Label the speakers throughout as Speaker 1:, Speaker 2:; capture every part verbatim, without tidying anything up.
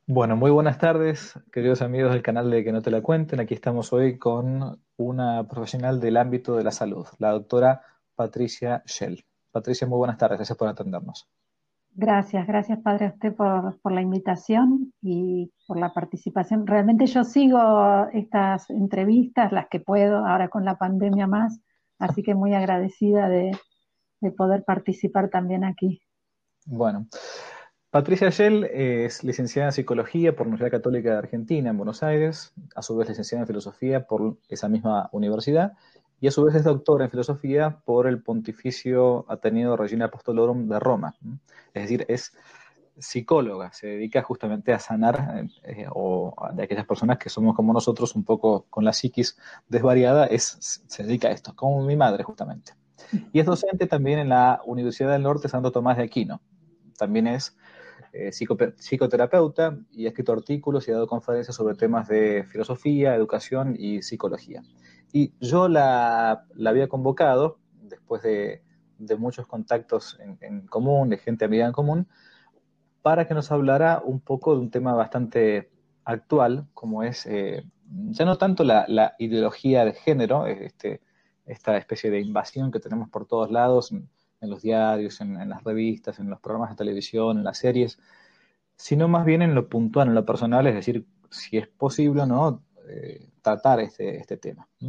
Speaker 1: Bueno, muy buenas tardes, queridos amigos del canal de Que no te la cuenten. Aquí estamos hoy con una profesional del ámbito de la salud, la doctora Patricia Schell. Patricia, muy buenas tardes, gracias por atendernos.
Speaker 2: Gracias, gracias Padre a usted por, por la invitación y por la participación. Realmente yo sigo estas entrevistas, las que puedo, ahora con la pandemia más, así que muy agradecida de, de poder participar también aquí.
Speaker 1: Bueno, Patricia Schell es licenciada en Psicología por la Universidad Católica de Argentina en Buenos Aires, a su vez licenciada en Filosofía por esa misma universidad y a su vez es doctora en Filosofía por el Pontificio Ateneo Regina Apostolorum de Roma. Es decir, es psicóloga, se dedica justamente a sanar eh, o de aquellas personas que somos como nosotros, un poco con la psiquis desvariada, es, se dedica a esto, como mi madre justamente. Y es docente también en la Universidad del Norte Santo Tomás de Aquino. También es eh, psico psicoterapeuta y ha escrito artículos y ha dado conferencias sobre temas de filosofía, educación y psicología. Y yo la, la había convocado, después de, de muchos contactos en, en común, de gente amiga en común, para que nos hablara un poco de un tema bastante actual, como es eh, ya no tanto la, la, ideología de género, este, esta especie de invasión que tenemos por todos lados, en, en los diarios, en, en, las revistas, en los programas de televisión, en las series, sino más bien en lo puntual, en lo personal, es decir, si es posible o no eh, tratar este, este tema, ¿no?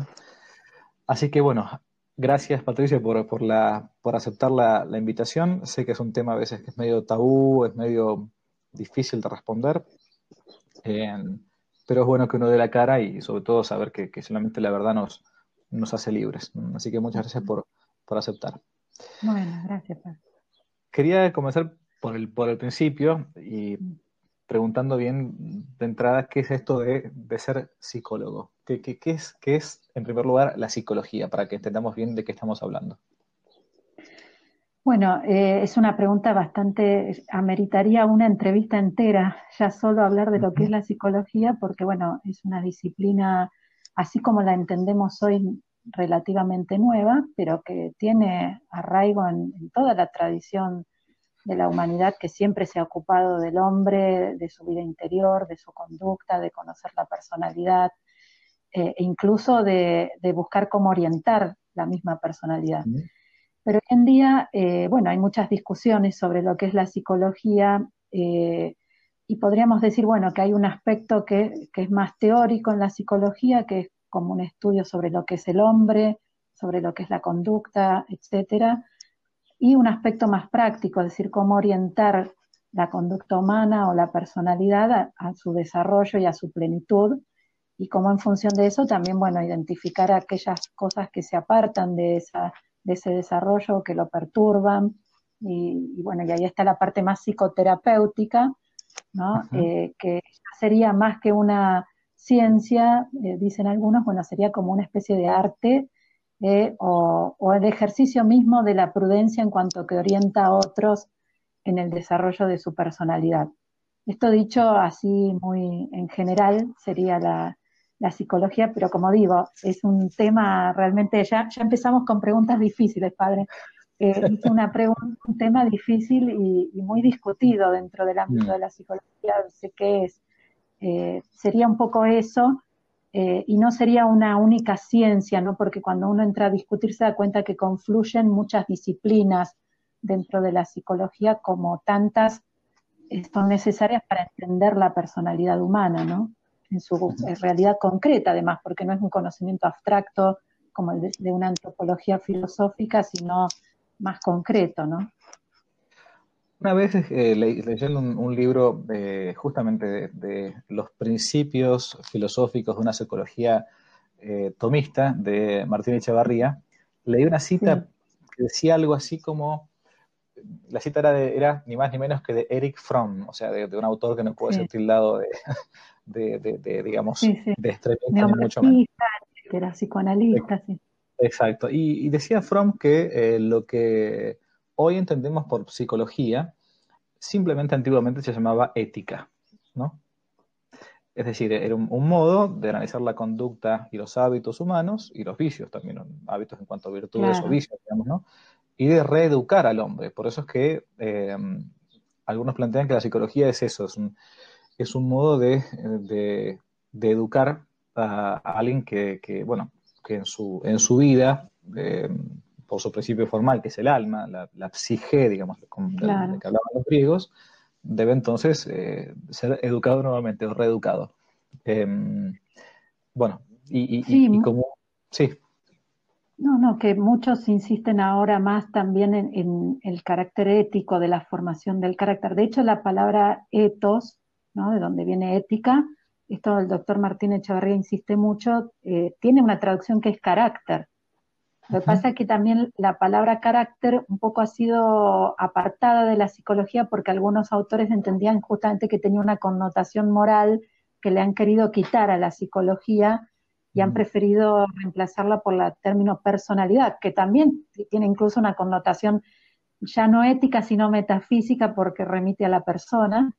Speaker 1: Así que bueno, gracias Patricia por, por, la, por aceptar la, la invitación. Sé que es un tema a veces que es medio tabú, es medio difícil de responder, eh, pero es bueno que uno dé la cara y sobre todo saber que, que solamente la verdad nos, nos hace libres. Así que muchas gracias por, por aceptar.
Speaker 2: Bueno, gracias Padre.
Speaker 1: Quería comenzar por el, por el principio y preguntando bien de entrada qué es esto de, de ser psicólogo. ¿Qué, qué, qué, es, ¿Qué es, en primer lugar, la psicología? Para que entendamos bien de qué estamos hablando.
Speaker 2: Bueno, eh, es una pregunta bastante, ameritaría una entrevista entera, ya solo hablar de lo que es
Speaker 1: Ujú.
Speaker 2: la psicología, porque bueno, es una disciplina, así como la entendemos hoy, relativamente nueva, pero que tiene arraigo en, en toda la tradición de la humanidad que siempre se ha ocupado del hombre, de su vida interior, de su conducta, de conocer la personalidad, eh, e incluso de, de buscar cómo orientar la misma personalidad. Pero hoy en día, eh, bueno, hay muchas discusiones sobre lo que es la psicología eh, y podríamos decir, bueno, que hay un aspecto que, que es más teórico en la psicología, que es como un estudio sobre lo que es el hombre, sobre lo que es la conducta, etcétera, y un aspecto más práctico, es decir, cómo orientar la conducta humana o la personalidad a, a su desarrollo y a su plenitud, y cómo en función de eso también, bueno, identificar aquellas cosas que se apartan de, esa, de ese desarrollo, que lo perturban, y, y bueno, y ahí está la parte más psicoterapéutica, ¿no?
Speaker 1: Ujú.
Speaker 2: Eh, que sería más que una ciencia, eh, dicen algunos, bueno, sería como una especie de arte eh, o, o el ejercicio mismo de la prudencia en cuanto que orienta a otros en el desarrollo de su personalidad. Esto dicho así muy en general sería la, la psicología, pero como digo, es un tema realmente, ya, ya empezamos con preguntas difíciles, padre. Eh, es una pregunta, un tema difícil y, y, muy discutido dentro del ámbito
Speaker 1: Mm.
Speaker 2: de la psicología, sé qué es. Eh, sería un poco eso, eh, y no sería una única ciencia, ¿no? Porque cuando uno entra a discutir se da cuenta que confluyen muchas disciplinas dentro de la psicología, como tantas eh, son necesarias para entender la personalidad humana, ¿no? En su
Speaker 1: Ujú.
Speaker 2: en realidad concreta, además, porque no es un conocimiento abstracto como el de, de una antropología filosófica, sino más concreto, ¿no?
Speaker 1: Una vez eh, le, leyendo un, un libro eh, justamente de, de, los principios filosóficos de una psicología eh, tomista de Martín Echevarría, leí una
Speaker 2: Sí,
Speaker 1: cita que decía algo así como, la cita era, de, era ni más ni menos que de Eric Fromm, o sea, de, de un autor que no puede ser
Speaker 2: sí,
Speaker 1: tildado de, de, de, de digamos,
Speaker 2: sí, sí.
Speaker 1: de extremista ni mucho menos.
Speaker 2: Neomarxista, que era psicoanalista, sí.
Speaker 1: Exacto. Y, y decía Fromm que eh, lo que hoy entendemos por psicología simplemente antiguamente se llamaba ética, ¿no? Es decir, era un, un modo de analizar la conducta y los hábitos humanos y los vicios también, hábitos en cuanto a virtudes o
Speaker 2: Claro,
Speaker 1: vicios, digamos, ¿no? Y de reeducar al hombre. Por eso es que eh, algunos plantean que la psicología es eso, es un, es un modo de, de, de educar a, a alguien que, que, bueno, que en su, en su vida, eh, por su principio formal, que es el alma, la, la psique, digamos, de, de
Speaker 2: claro.
Speaker 1: que hablaban los griegos, debe entonces eh, ser educado nuevamente, o reeducado. Eh, bueno, y, y,
Speaker 2: Sí,
Speaker 1: y como, sí,
Speaker 2: no, no, que muchos insisten ahora más también en, en el carácter ético de la formación del carácter. De hecho, la palabra ethos, ¿no? De donde viene ética, esto el doctor Martín Echevarría insiste mucho, eh, tiene una traducción que es carácter. Lo que
Speaker 1: uh-huh,
Speaker 2: pasa es que también la palabra carácter un poco ha sido apartada de la psicología porque algunos autores entendían justamente que tenía una connotación moral que le han querido quitar a la psicología y han preferido reemplazarla por el término personalidad, que también tiene incluso una connotación ya no ética, sino metafísica porque remite a la persona.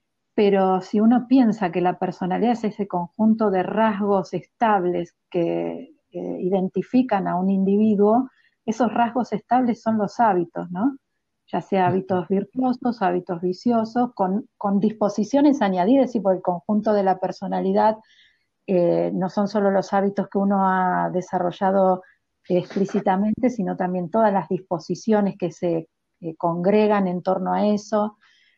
Speaker 2: Pero si uno piensa que la personalidad es ese conjunto de rasgos estables que eh, identifican a un individuo, esos rasgos estables son los hábitos, ¿no? Ya sea hábitos virtuosos, hábitos viciosos, con, con disposiciones añadidas, y por el conjunto de la personalidad eh, no son solo los hábitos que uno ha desarrollado eh, explícitamente, sino también todas las disposiciones que se eh, congregan en torno a eso.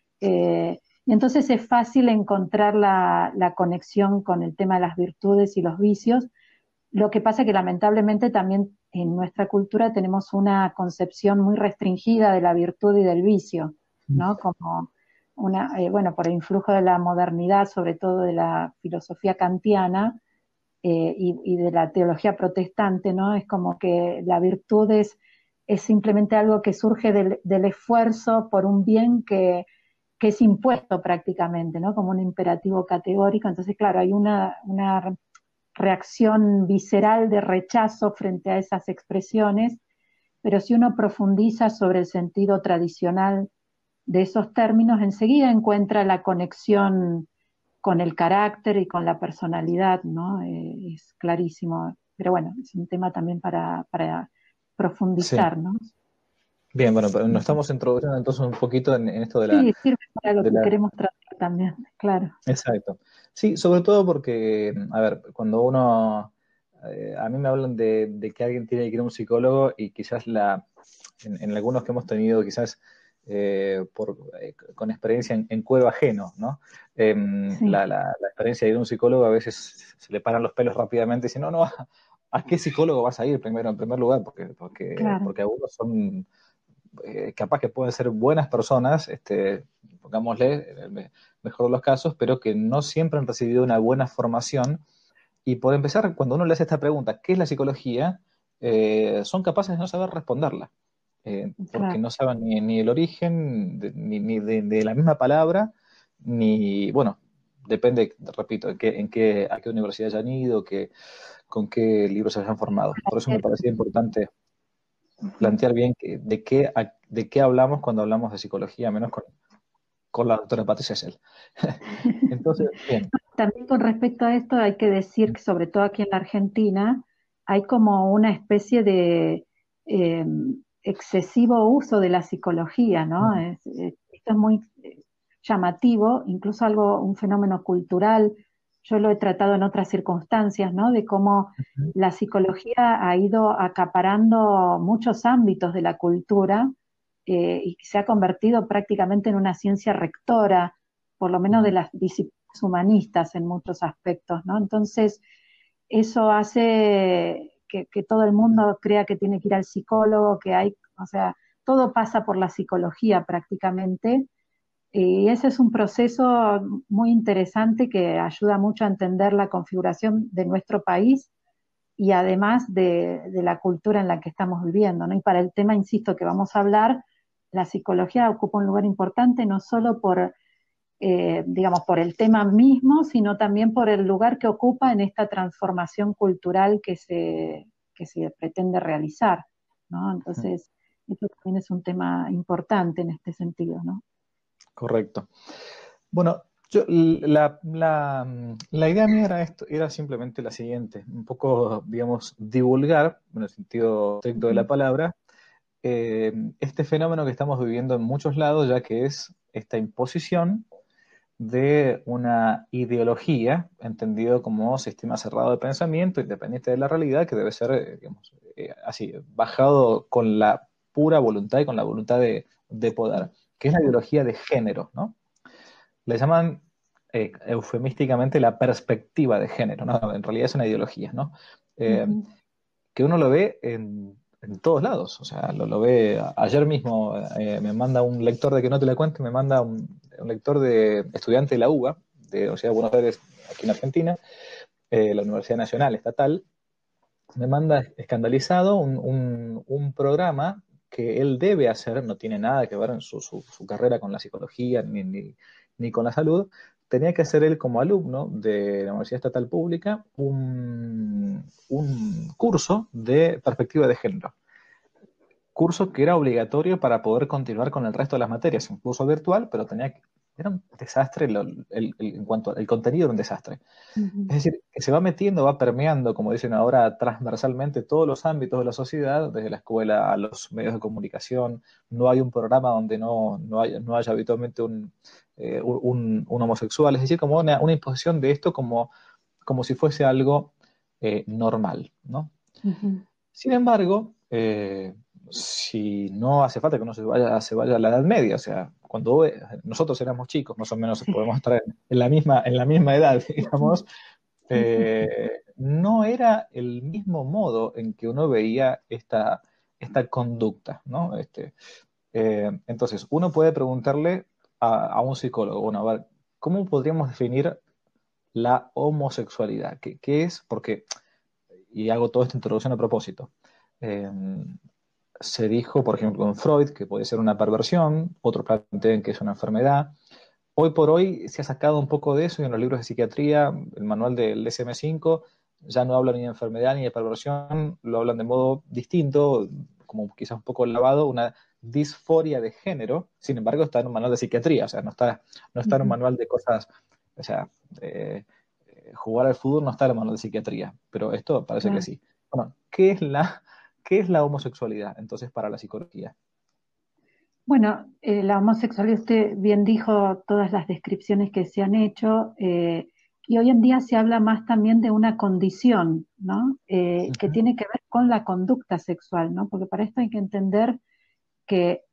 Speaker 2: Eh, y entonces es fácil encontrar la, la conexión con el tema de las virtudes y los vicios. Lo que pasa es que lamentablemente también en nuestra cultura tenemos una concepción muy restringida de la virtud y del vicio, ¿no? Como una, eh, bueno, por el influjo de la modernidad, sobre todo de la filosofía kantiana eh, y, y de la teología protestante, ¿no? Es como que la virtud es, es simplemente algo que surge del, del esfuerzo por un bien que, que es impuesto prácticamente, ¿no? Como un imperativo categórico. Entonces, claro, hay una, una reacción visceral de rechazo frente a esas expresiones, pero si uno profundiza sobre el sentido tradicional de esos términos, enseguida encuentra la conexión con el carácter y con la personalidad, ¿no? Eh, es clarísimo. Pero bueno, es un tema también para, para
Speaker 1: sí.
Speaker 2: profundizar, ¿no?
Speaker 1: Bien, bueno, pero nos estamos introduciendo entonces un poquito en, en esto de la,
Speaker 2: Sí, sirve para lo
Speaker 1: de
Speaker 2: que
Speaker 1: la...
Speaker 2: queremos tratar también, claro.
Speaker 1: Exacto. Sí, sobre todo porque, a ver, cuando uno, eh, a mí me hablan de, de que alguien tiene que ir a un psicólogo y quizás la, en, en algunos que hemos tenido quizás eh, por, eh, con experiencia en, en cuero ajeno, ¿no? Eh,
Speaker 2: Sí,
Speaker 1: la, la, la experiencia de ir a un psicólogo a veces se le paran los pelos rápidamente y dicen, no, no, ¿a, a qué psicólogo vas a ir primero, en primer lugar? Porque, porque,
Speaker 2: claro.
Speaker 1: porque algunos son eh, capaz que pueden ser buenas personas, este, pongámosle, en el mejor de los casos, pero que no siempre han recibido una buena formación. Y por empezar, cuando uno le hace esta pregunta, ¿qué es la psicología? Eh, son capaces de no saber responderla, eh, porque
Speaker 2: Claro.
Speaker 1: no saben ni, ni el origen de, ni, ni de, de, la misma palabra, ni, bueno, depende, repito, en qué, en qué, a qué universidad hayan ido, que, con qué libros se hayan formado. Por eso me parecía importante plantear bien que, de, qué, de qué hablamos cuando hablamos de psicología, menos con, con la doctora Patricia Schell. Entonces, bien.
Speaker 2: También con respecto a esto hay que decir que sobre todo aquí en la Argentina hay como una especie de eh, excesivo uso de la psicología, ¿no?
Speaker 1: Mm,
Speaker 2: Es- es- esto es muy eh, llamativo, incluso algo, un fenómeno cultural. Yo lo he tratado en otras circunstancias, ¿no? De cómo la psicología ha ido acaparando muchos ámbitos de la cultura eh, y se ha convertido prácticamente en una ciencia rectora, por lo menos de
Speaker 1: mm,
Speaker 2: las disciplinas humanistas en muchos aspectos, ¿no? Entonces, eso hace que, que todo el mundo crea que tiene que ir al psicólogo, que hay, o sea, todo pasa por la psicología prácticamente, y ese es un proceso muy interesante que ayuda mucho a entender la configuración de nuestro país y además de, de la cultura en la que estamos viviendo, ¿no? Y para el tema, insisto, que vamos a hablar, la psicología ocupa un lugar importante no solo por eh, digamos, por el tema mismo, sino también por el lugar que ocupa en esta transformación cultural que se, que se pretende realizar, ¿no?
Speaker 1: mm,
Speaker 2: Entonces, esto también es un tema importante en este sentido, ¿no?
Speaker 1: correcto. Bueno, yo, la, la, la idea mía era esto, era simplemente la siguiente, un poco, digamos, divulgar, en el sentido estricto de la
Speaker 2: Ujú.
Speaker 1: palabra, eh, este fenómeno que estamos viviendo en muchos lados, ya que es esta imposición de una ideología, entendido como sistema cerrado de pensamiento, independiente de la realidad, que debe ser, eh, digamos, eh, así, bajado con la pura voluntad y con la voluntad de, de poder, que es la ideología de género, ¿no? Le llaman eh, eufemísticamente la perspectiva de género, ¿no? En realidad es una ideología, ¿no? Eh,
Speaker 2: Ujú.
Speaker 1: que uno lo ve en, en todos lados, o sea, lo, lo ve ayer mismo, eh, me manda un lector de Que No Te La Cuente, me manda un, un lector de estudiante de la U B A, de la Universidad de Buenos Aires, aquí en Argentina, eh, la Universidad Nacional Estatal, me manda escandalizado un, un, un programa que él debe hacer, no tiene nada que ver en su, su, su carrera con la psicología ni, ni, ni, con la salud, tenía que hacer él como alumno de la Universidad Estatal Pública un, un curso de perspectiva de género. Curso que era obligatorio para poder continuar con el resto de las materias, un curso virtual, pero tenía que, era un desastre, lo, el, el, en cuanto al contenido era un desastre.
Speaker 2: Ujú.
Speaker 1: Es decir, que se va metiendo, va permeando, como dicen ahora, transversalmente todos los ámbitos de la sociedad, desde la escuela a los medios de comunicación. No hay un programa donde no, no, haya, no haya habitualmente un, eh, un, un, homosexual. Es decir, como una, una imposición de esto como, como si fuese algo eh, normal, ¿no?
Speaker 2: Ujú.
Speaker 1: Sin embargo, eh, si no hace falta que uno se vaya, se vaya a la Edad Media, o sea, cuando nosotros éramos chicos, más o menos
Speaker 2: Sí.
Speaker 1: podemos estar en, en la, misma, en la misma edad,
Speaker 2: Ujú.
Speaker 1: digamos, eh, no era el mismo modo en que uno veía esta, esta conducta, ¿no? Este, eh, entonces, uno puede preguntarle a, a, un psicólogo, bueno, a ver, ¿cómo podríamos definir la homosexualidad? ¿Qué, qué es? Porque, y hago toda esta introducción a propósito, eh, se dijo, por ejemplo, en Freud, que puede ser una perversión, otros plantean que es una enfermedad. Hoy por hoy se ha sacado un poco de eso y en los libros de psiquiatría, el manual del D S M cinco, ya no hablan ni de enfermedad ni de perversión, lo hablan de modo distinto, como quizás un poco lavado, una disforia de género. Sin embargo, está en un manual de psiquiatría, o sea, no está, no está en un
Speaker 2: Ujú.
Speaker 1: manual de cosas, o sea, eh, jugar al fútbol no está en el manual de psiquiatría, pero esto parece que
Speaker 2: Claro.
Speaker 1: sí. Bueno, ¿qué es la, qué es la homosexualidad entonces para la psicología?
Speaker 2: Bueno, eh, la homosexualidad, usted bien dijo todas las descripciones que se han hecho, eh, y hoy en día se habla más también de una condición, ¿no? Eh, que
Speaker 1: Ujú.
Speaker 2: tiene que ver con la conducta sexual, ¿no? Porque para esto hay que entender que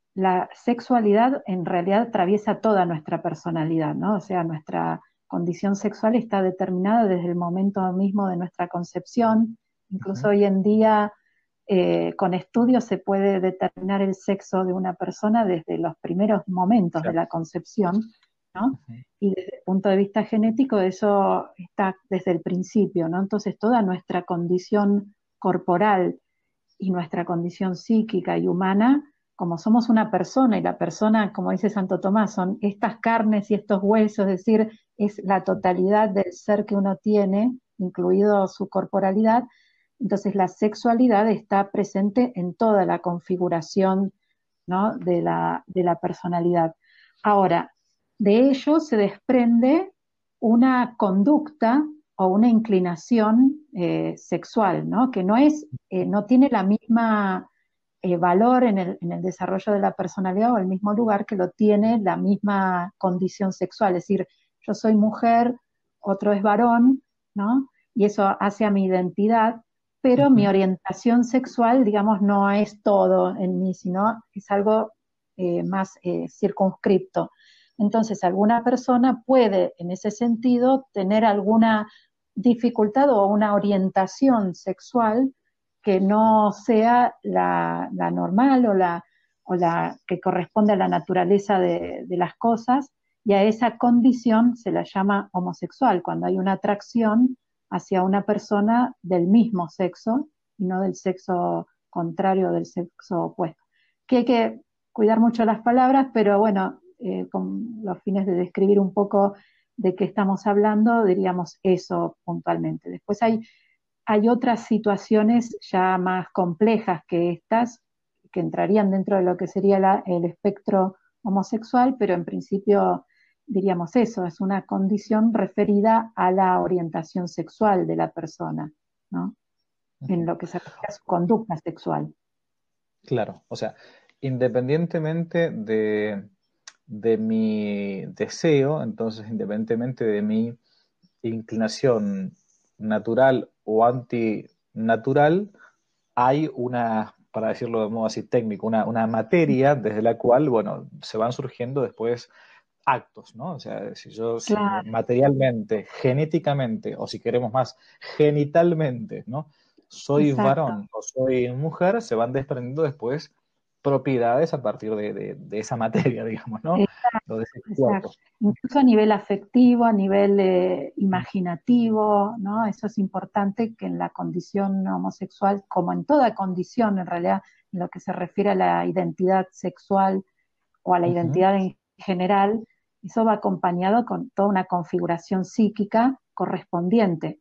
Speaker 2: la sexualidad en realidad atraviesa toda nuestra personalidad, ¿no? O sea, nuestra condición sexual está determinada desde el momento mismo de nuestra concepción, incluso
Speaker 1: Ujú.
Speaker 2: hoy en día eh, con estudios se puede determinar el sexo de una persona desde los primeros momentos de
Speaker 1: Claro.
Speaker 2: la concepción, ¿no?
Speaker 1: Ujú.
Speaker 2: Y desde el punto de vista genético eso está desde el principio, ¿no? Entonces toda nuestra condición corporal y nuestra condición psíquica y humana, como somos una persona y la persona, como dice Santo Tomás, son estas carnes y estos huesos, es decir, es la totalidad del ser que uno tiene, incluido su corporalidad, entonces la sexualidad está presente en toda la configuración, ¿no? de, la, de la personalidad. Ahora, de ello se desprende una conducta o una inclinación eh, sexual, ¿no? Que no es, eh, no tiene la misma eh, valor en el, en el desarrollo de la personalidad o el mismo lugar que lo tiene la misma condición sexual. Es decir, yo soy mujer, otro es varón, ¿no? Y eso hace a mi identidad, pero mi
Speaker 1: Ujú.
Speaker 2: orientación sexual, digamos, no es todo en mí, sino es algo eh, más eh, circunscripto. Entonces, alguna persona puede, en ese sentido, tener alguna dificultad o una orientación sexual que no sea la, la normal o la, o la que corresponde a la naturaleza de, de las cosas, y a esa condición se la llama homosexual, cuando hay una atracción hacia una persona del mismo sexo y no del sexo contrario, del sexo opuesto. Que hay que cuidar mucho las palabras, pero bueno, eh, con los fines de describir un poco de qué estamos hablando, diríamos eso puntualmente. Después hay, hay otras situaciones ya más complejas que estas, que entrarían dentro de lo que sería la, el espectro homosexual, pero en principio diríamos eso, es una condición referida a la orientación sexual de la persona, ¿no? En
Speaker 1: Ujú.
Speaker 2: lo que se refiere a su conducta sexual.
Speaker 1: Claro, o sea, independientemente de, de mi deseo, entonces independientemente de mi inclinación natural o antinatural, hay una, para decirlo de modo así técnico, una, una materia desde la cual, bueno, se van surgiendo después actos, ¿no? O sea, si yo si
Speaker 2: Claro,
Speaker 1: materialmente, genéticamente, o si queremos más, genitalmente, ¿no? Soy
Speaker 2: exacto.
Speaker 1: varón o soy mujer, se van desprendiendo después propiedades a partir de, de, de esa materia, digamos, ¿no? Lo de ese
Speaker 2: Exacto.
Speaker 1: cuerpo.
Speaker 2: Incluso a nivel afectivo, a nivel eh, imaginativo, ¿no? Eso es importante que en la condición homosexual, como en toda condición, en realidad, en lo que se refiere a la identidad sexual o a la
Speaker 1: Ujú,
Speaker 2: identidad en general, eso va acompañado con toda una configuración psíquica correspondiente,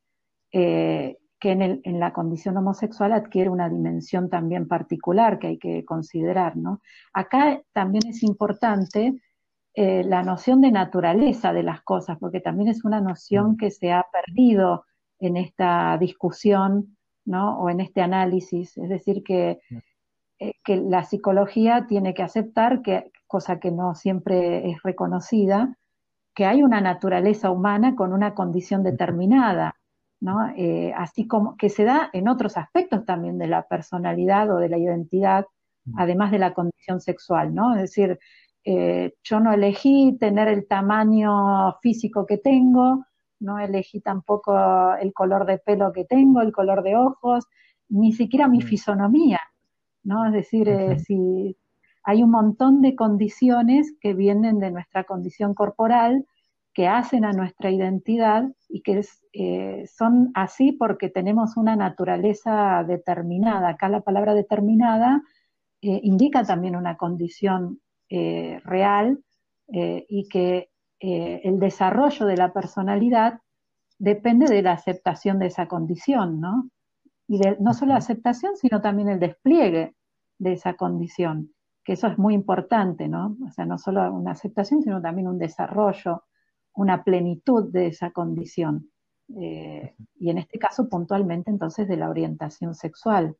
Speaker 2: eh, que en, el, en la condición homosexual adquiere una dimensión también particular que hay que considerar, ¿no? Acá también es importante eh, la noción de naturaleza de las cosas, porque también es una noción
Speaker 1: mm,
Speaker 2: que se ha perdido en esta discusión, ¿no? O en este análisis. Es decir, que,
Speaker 1: mm,
Speaker 2: eh, que la psicología tiene que aceptar, que, cosa que no siempre es reconocida, que hay una naturaleza humana con una condición determinada, ¿no? Eh, así como que se da en otros aspectos también de la personalidad o de la identidad,
Speaker 1: mm,
Speaker 2: además de la condición sexual, ¿no? Es decir, eh, yo no elegí tener el tamaño físico que tengo, no elegí tampoco el color de pelo que tengo, el color de ojos, ni siquiera mi
Speaker 1: mm,
Speaker 2: fisonomía, ¿no? Es decir, eh,
Speaker 1: ujú,
Speaker 2: si hay un montón de condiciones que vienen de nuestra condición corporal, que hacen a nuestra identidad y que es, eh, son así porque tenemos una naturaleza determinada. Acá la palabra determinada eh, indica también una condición eh, real eh, y que eh, el desarrollo de la personalidad depende de la aceptación de esa condición, ¿no? Y de, no solo la
Speaker 1: ujú.
Speaker 2: aceptación, sino también el despliegue de esa condición, que eso es muy importante, ¿no? O sea, no solo una aceptación, sino también un desarrollo, una plenitud de esa condición. Eh, y en este caso, puntualmente, entonces, de la orientación sexual.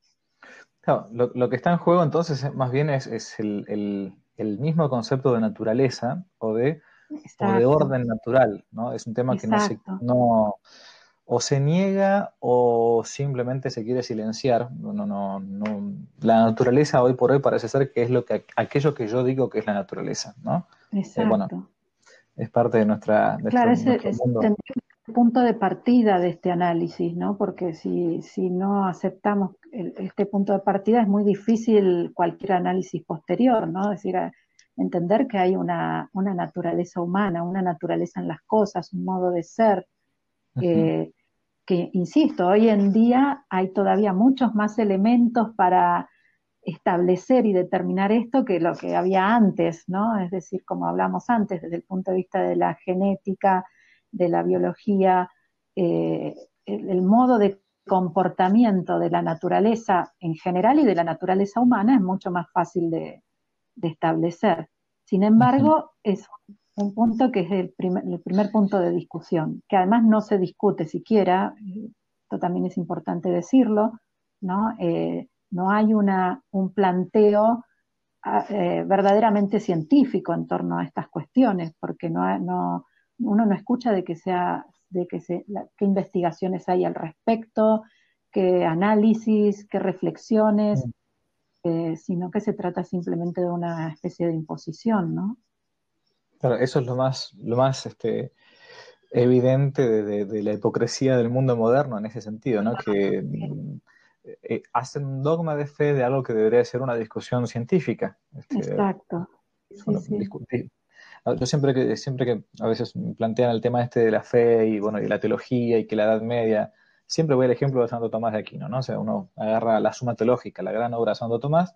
Speaker 1: Claro, lo, lo que está en juego entonces es- más bien es, es el, el- el mismo concepto de naturaleza o de, o de
Speaker 2: Exacto,
Speaker 1: orden natural, ¿no? Es un tema que no se,
Speaker 2: exacto.
Speaker 1: no, o se niega o simplemente se quiere silenciar. No, no, no, no. La naturaleza hoy por hoy parece ser que es lo que, aquello que yo digo que es la naturaleza, ¿no? Eh, bueno,
Speaker 2: Exacto.
Speaker 1: es parte de nuestra, de nuestro,
Speaker 2: Claro, ese
Speaker 1: nuestro
Speaker 2: es,
Speaker 1: mundo.
Speaker 2: tendría que ser el punto de partida de este análisis, ¿no? Porque si, si no aceptamos el- este punto de partida es muy difícil cualquier análisis posterior, ¿no? Es decir, a- entender que hay una, una naturaleza humana, una naturaleza en las cosas, un modo de ser,
Speaker 1: Ujú,
Speaker 2: eh, que, insisto, hoy en día hay todavía muchos más elementos para establecer y determinar esto que lo que había antes, ¿no? Es decir, como hablamos antes, desde el punto de vista de la genética, de la biología, eh, el, el modo de comportamiento de la naturaleza en general y de la naturaleza humana es mucho más fácil de, de establecer. Sin
Speaker 1: ujú.
Speaker 2: embargo, es un punto que es el primer, el primer punto de discusión, que además no se discute siquiera, esto también es importante decirlo, ¿no? Eh, no hay una, un planteo eh, verdaderamente científico en torno a estas cuestiones, porque no, no, uno no escucha de que sea, de que se, la, qué investigaciones hay al respecto, qué análisis, qué reflexiones, eh, sino que se trata simplemente de una especie de imposición, ¿no?
Speaker 1: Claro, eso es lo más, lo más este, evidente de, de- de la hipocresía del mundo moderno en ese sentido, ¿no? Que mm, eh, hacen un dogma de fe de algo que debería ser una discusión científica. Este,
Speaker 2: Exacto. Sí,
Speaker 1: bueno,
Speaker 2: sí.
Speaker 1: discutir. Yo siempre que, siempre que a veces me plantean el tema este de la fe y bueno, y la teología y que la Edad Media, siempre voy al ejemplo de Santo Tomás de Aquino, ¿no? O sea, uno agarra la Suma Teológica, la gran obra de Santo Tomás,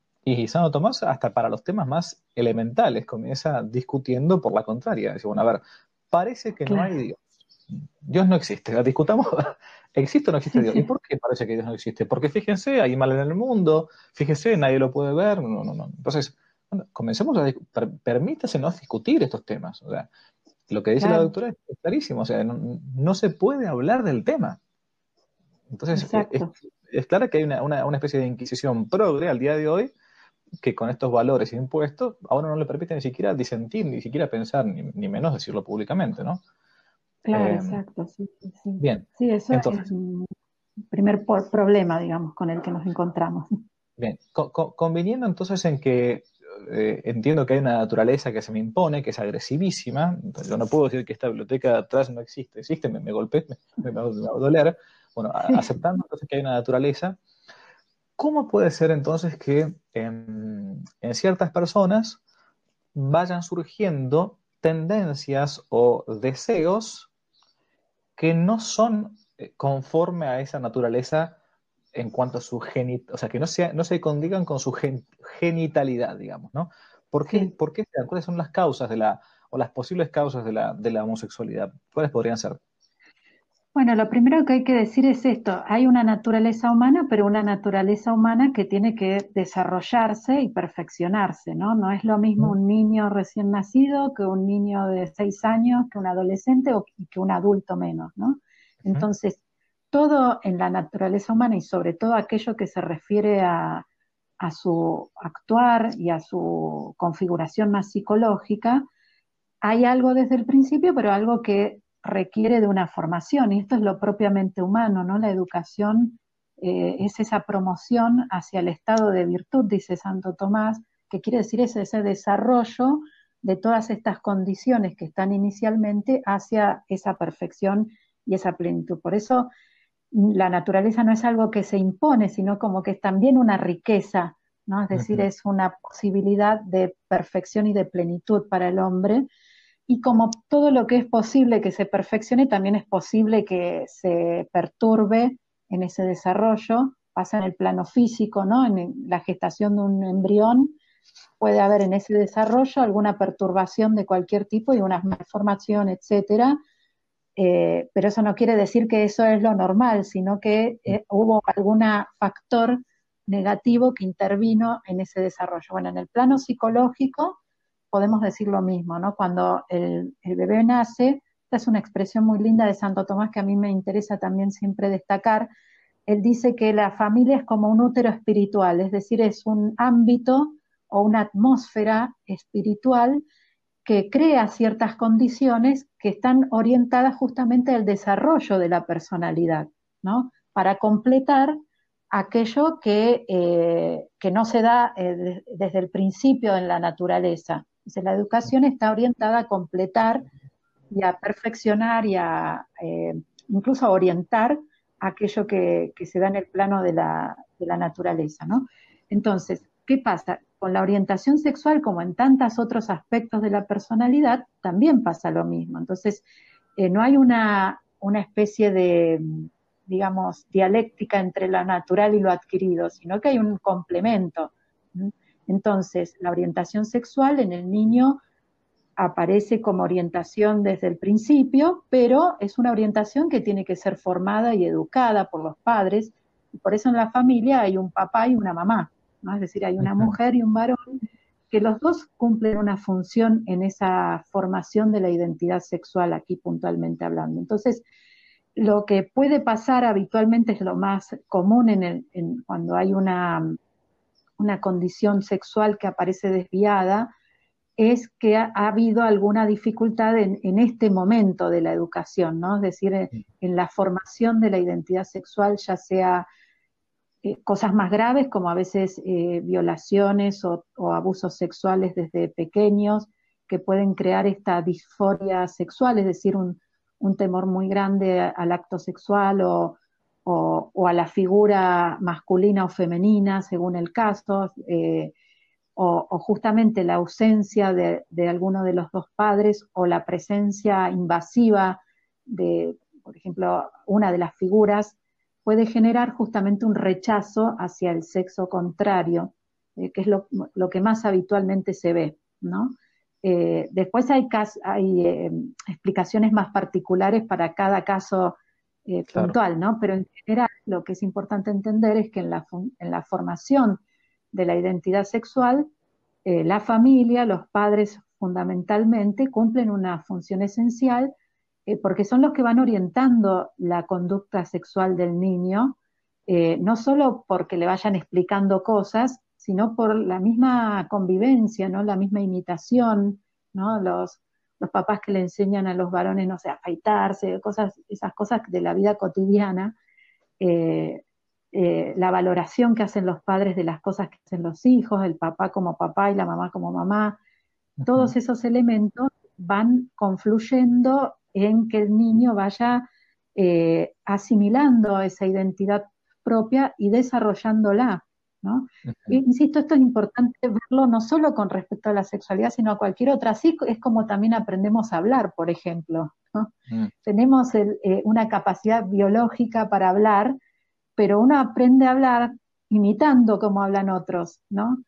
Speaker 1: y Santo Tomás, hasta para los temas más elementales, comienza discutiendo por la contraria. Dice, bueno, a ver, parece que no hay
Speaker 2: Claro.
Speaker 1: Dios. Dios no existe. La discutamos, ¿existe o no existe
Speaker 2: Sí,
Speaker 1: Dios? ¿Y
Speaker 2: sí.
Speaker 1: por qué parece que Dios no existe? Porque fíjense, hay mal en el mundo, fíjense, nadie lo puede ver. No, no, no. Entonces, bueno, comencemos a discu- per- permítasenos discutir estos temas. O sea, lo que dice la
Speaker 2: Claro.
Speaker 1: doctora es clarísimo. O sea, no, no se puede hablar del tema. Entonces, eh, es,
Speaker 2: Exacto.
Speaker 1: es claro que hay una, una, una especie de inquisición progre al día de hoy, que con estos valores impuestos a uno no le permite ni siquiera disentir, ni siquiera pensar, ni, ni menos decirlo públicamente, ¿no?
Speaker 2: Claro,
Speaker 1: Eh,
Speaker 2: exacto, sí, sí, sí.
Speaker 1: bien,
Speaker 2: Sí, eso es
Speaker 1: entonces,
Speaker 2: un primer por- problema, digamos, con el que nos encontramos.
Speaker 1: bien, co- co- conviniendo entonces en que eh, entiendo que hay una naturaleza que se me impone, que es agresivísima. Entonces, yo no puedo decir que esta biblioteca de atrás no existe, existe, me, me golpeé, me, me va me va a doler. Bueno, a-
Speaker 2: Sí.
Speaker 1: aceptando entonces que hay una naturaleza, ¿cómo puede ser entonces que en, en ciertas personas vayan surgiendo tendencias o deseos que no son eh, conforme a esa naturaleza en cuanto a su genit, o sea, que no, sea, no se condigan con su gen, genitalidad, digamos, ¿no? ¿Por qué,
Speaker 2: Sí.
Speaker 1: por qué se dan? ¿Cuáles son las causas de la, o las posibles causas de la, de la homosexualidad? ¿Cuáles podrían ser?
Speaker 2: Bueno, lo primero que hay que decir es esto, hay una naturaleza humana, pero una naturaleza humana que tiene que desarrollarse y perfeccionarse, ¿no? No es lo mismo
Speaker 1: ¿Mm?
Speaker 2: un niño recién nacido que un niño de seis años, que un adolescente o que un adulto menos, ¿no?
Speaker 1: ¿Mm?
Speaker 2: Entonces, todo en la naturaleza humana y sobre todo aquello que se refiere a, a su actuar y a su configuración más psicológica, hay algo desde el principio, pero algo que requiere de una formación, y esto es lo propiamente humano, ¿no? La educación eh, es esa promoción hacia el estado de virtud, dice Santo Tomás, que quiere decir ese, ese desarrollo de todas estas condiciones que están inicialmente hacia esa perfección y esa plenitud. Por eso la naturaleza no es algo que se impone, sino como que es también una riqueza, ¿no? Es decir,
Speaker 1: Ujú.
Speaker 2: es una posibilidad de perfección y de plenitud para el hombre, y como todo lo que es posible que se perfeccione, también es posible que se perturbe en ese desarrollo, pasa en el plano físico, ¿no? En la gestación de un embrión puede haber en ese desarrollo alguna perturbación de cualquier tipo y una malformación, etcétera. Eh, pero eso no quiere decir que eso es lo normal, sino que eh, hubo algún factor negativo que intervino en ese desarrollo. Bueno, en el plano psicológico podemos decir lo mismo, ¿no? Cuando el, el bebé nace, esta es una expresión muy linda de Santo Tomás que a mí me interesa también siempre destacar. Él dice que la familia es como un útero espiritual, es decir, es un ámbito o una atmósfera espiritual que crea ciertas condiciones que están orientadas justamente al desarrollo de la personalidad, ¿no? Para completar aquello que, eh, que no se da eh, de, desde el principio en la naturaleza. Entonces, la educación está orientada a completar y a perfeccionar y a eh, incluso a orientar aquello que, que, se da en el plano de la, de la naturaleza, ¿no? Entonces, ¿qué pasa? Con la orientación sexual, como en tantos otros aspectos de la personalidad, también pasa lo mismo. Entonces, eh, no hay una, una especie de, digamos, dialéctica entre lo natural y lo adquirido, sino que hay un complemento. Entonces, la orientación sexual en el niño aparece como orientación desde el principio, pero es una orientación que tiene que ser formada y educada por los padres, y por eso en la familia hay un papá y una mamá, ¿no? Es decir, hay una
Speaker 1: Ujú.
Speaker 2: mujer y un varón, que los dos cumplen una función en esa formación de la identidad sexual, aquí puntualmente hablando. Entonces, lo que puede pasar habitualmente es lo más común en el, en, cuando hay una, una condición sexual que aparece desviada, es que ha, ha habido alguna dificultad en, en, este momento de la educación, ¿no? Es decir, en, en la formación de la identidad sexual, ya sea eh, cosas más graves como a veces eh, violaciones o, o abusos sexuales desde pequeños, que pueden crear esta disforia sexual, es decir, un, un temor muy grande al acto sexual o, o, o, a la figura masculina o femenina, según el caso, eh, o, o, justamente la ausencia de, de, alguno de los dos padres o la presencia invasiva de, por ejemplo, una de las figuras, puede generar justamente un rechazo hacia el sexo contrario, eh, que es lo, lo, que más habitualmente se ve, ¿no? Eh, después hay, hay eh, explicaciones más particulares para cada caso eh,
Speaker 1: Claro.
Speaker 2: puntual, ¿no? Pero en general lo que es importante entender es que en la, en la formación de la identidad sexual, eh, la familia, los padres fundamentalmente cumplen una función esencial eh, porque son los que van orientando la conducta sexual del niño, eh, no solo porque le vayan explicando cosas, sino por la misma convivencia, ¿no? La misma imitación, ¿no? Los, los papás que le enseñan a los varones, no sé, a afeitarse, cosas, esas cosas de la vida cotidiana, eh, eh, la valoración que hacen los padres de las cosas que hacen los hijos, el papá como papá y la mamá como mamá,
Speaker 1: Ujú.
Speaker 2: todos esos elementos van confluyendo en que el niño vaya eh, asimilando esa identidad propia y desarrollándola, ¿no? E,
Speaker 1: Ujú.
Speaker 2: insisto, esto es importante verlo no solo con respecto a la sexualidad, sino a cualquier otra. Así es como también aprendemos a hablar, por ejemplo, ¿no?
Speaker 1: Mm.
Speaker 2: Tenemos el, eh, una capacidad biológica para hablar, pero uno aprende a hablar imitando como hablan otros, ¿no?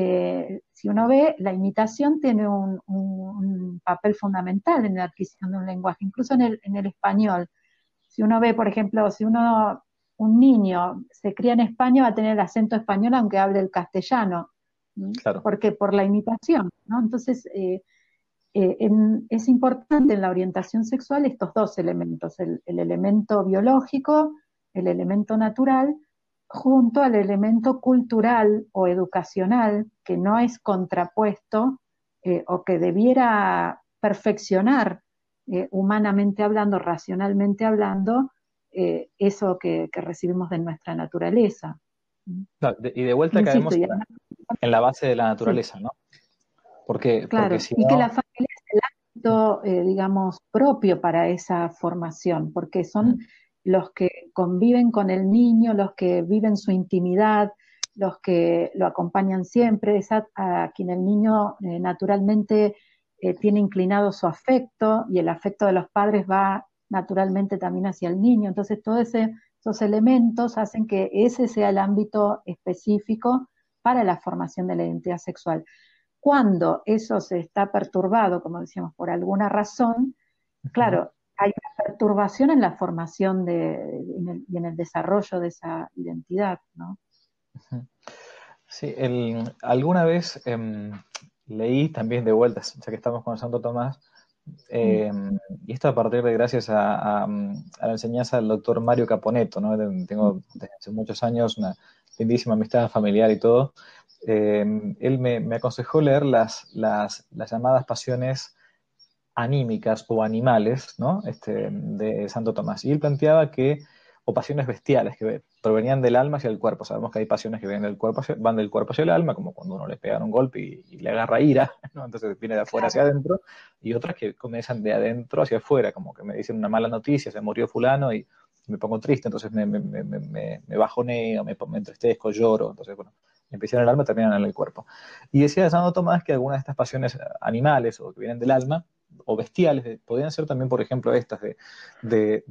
Speaker 2: Eh, si uno ve, la imitación tiene un, un, un, papel fundamental en la adquisición de un lenguaje, incluso en el, en el español. Si uno ve, por ejemplo, si uno, un niño se cría en España, va a tener el acento español aunque hable el castellano. ¿Mm?
Speaker 1: Claro.
Speaker 2: Porque por la imitación, ¿no? Entonces, eh, eh, en, es importante en la orientación sexual estos dos elementos, el, el elemento biológico, el elemento natural, junto al elemento cultural o educacional, que no es contrapuesto eh, o que debiera perfeccionar eh, humanamente hablando, racionalmente hablando, eh, eso que, que recibimos de nuestra naturaleza.
Speaker 1: Claro, de- y de vuelta
Speaker 2: Insisto,
Speaker 1: caemos
Speaker 2: y
Speaker 1: en la,
Speaker 2: además,
Speaker 1: en la base de la
Speaker 2: sí,
Speaker 1: naturaleza, ¿no? Porque, porque
Speaker 2: claro,
Speaker 1: si
Speaker 2: y que la
Speaker 1: no,
Speaker 2: familia es el ámbito, eh, digamos, propio para esa formación, porque
Speaker 1: mm,
Speaker 2: son los que conviven con el niño, los que viven su intimidad, los que lo acompañan siempre, es a, a quien el niño eh, naturalmente eh, tiene inclinado su afecto y el afecto de los padres va naturalmente también hacia el niño. Entonces, todos ese, esos elementos hacen que ese sea el ámbito específico para la formación de la identidad sexual. Cuando eso se está perturbado, como decíamos, por alguna razón,
Speaker 1: ujú,
Speaker 2: claro, hay una perturbación en la formación de, en el, y en el desarrollo de esa identidad, ¿no?
Speaker 1: ujú. Sí, el, alguna vez em, leí también de vueltas, ya que estamos con Santo Tomás,
Speaker 2: Mm,
Speaker 1: em, y esto a partir de gracias a, a, mm, a la enseñanza del doctor Mario Caponeto, ¿no? De-
Speaker 2: mm,
Speaker 1: Tengo desde hace muchos años una lindísima amistad familiar y todo. Em, él me, me aconsejó leer las, las, las llamadas pasiones anímicas o animales, ¿no? Este, de Santo Tomás. Y él planteaba que, o pasiones bestiales, que provenían del alma hacia el cuerpo. Sabemos que hay pasiones que vienen del cuerpo hacia- van del cuerpo hacia el alma, como cuando uno le pegan un golpe y, y le agarra ira, ¿no? Entonces viene de afuera hacia
Speaker 2: claro,
Speaker 1: adentro, y otras que comienzan de adentro hacia afuera, como que me dicen una mala noticia, se murió fulano y me pongo triste, entonces me, me, me, me, me bajoneo, me, me entristezco, lloro, entonces, bueno, empiezan en el alma, terminan en el cuerpo. Y decía Santo Tomás que algunas de estas pasiones animales o que vienen del alma o bestiales, podrían ser también, por ejemplo, estas de, de,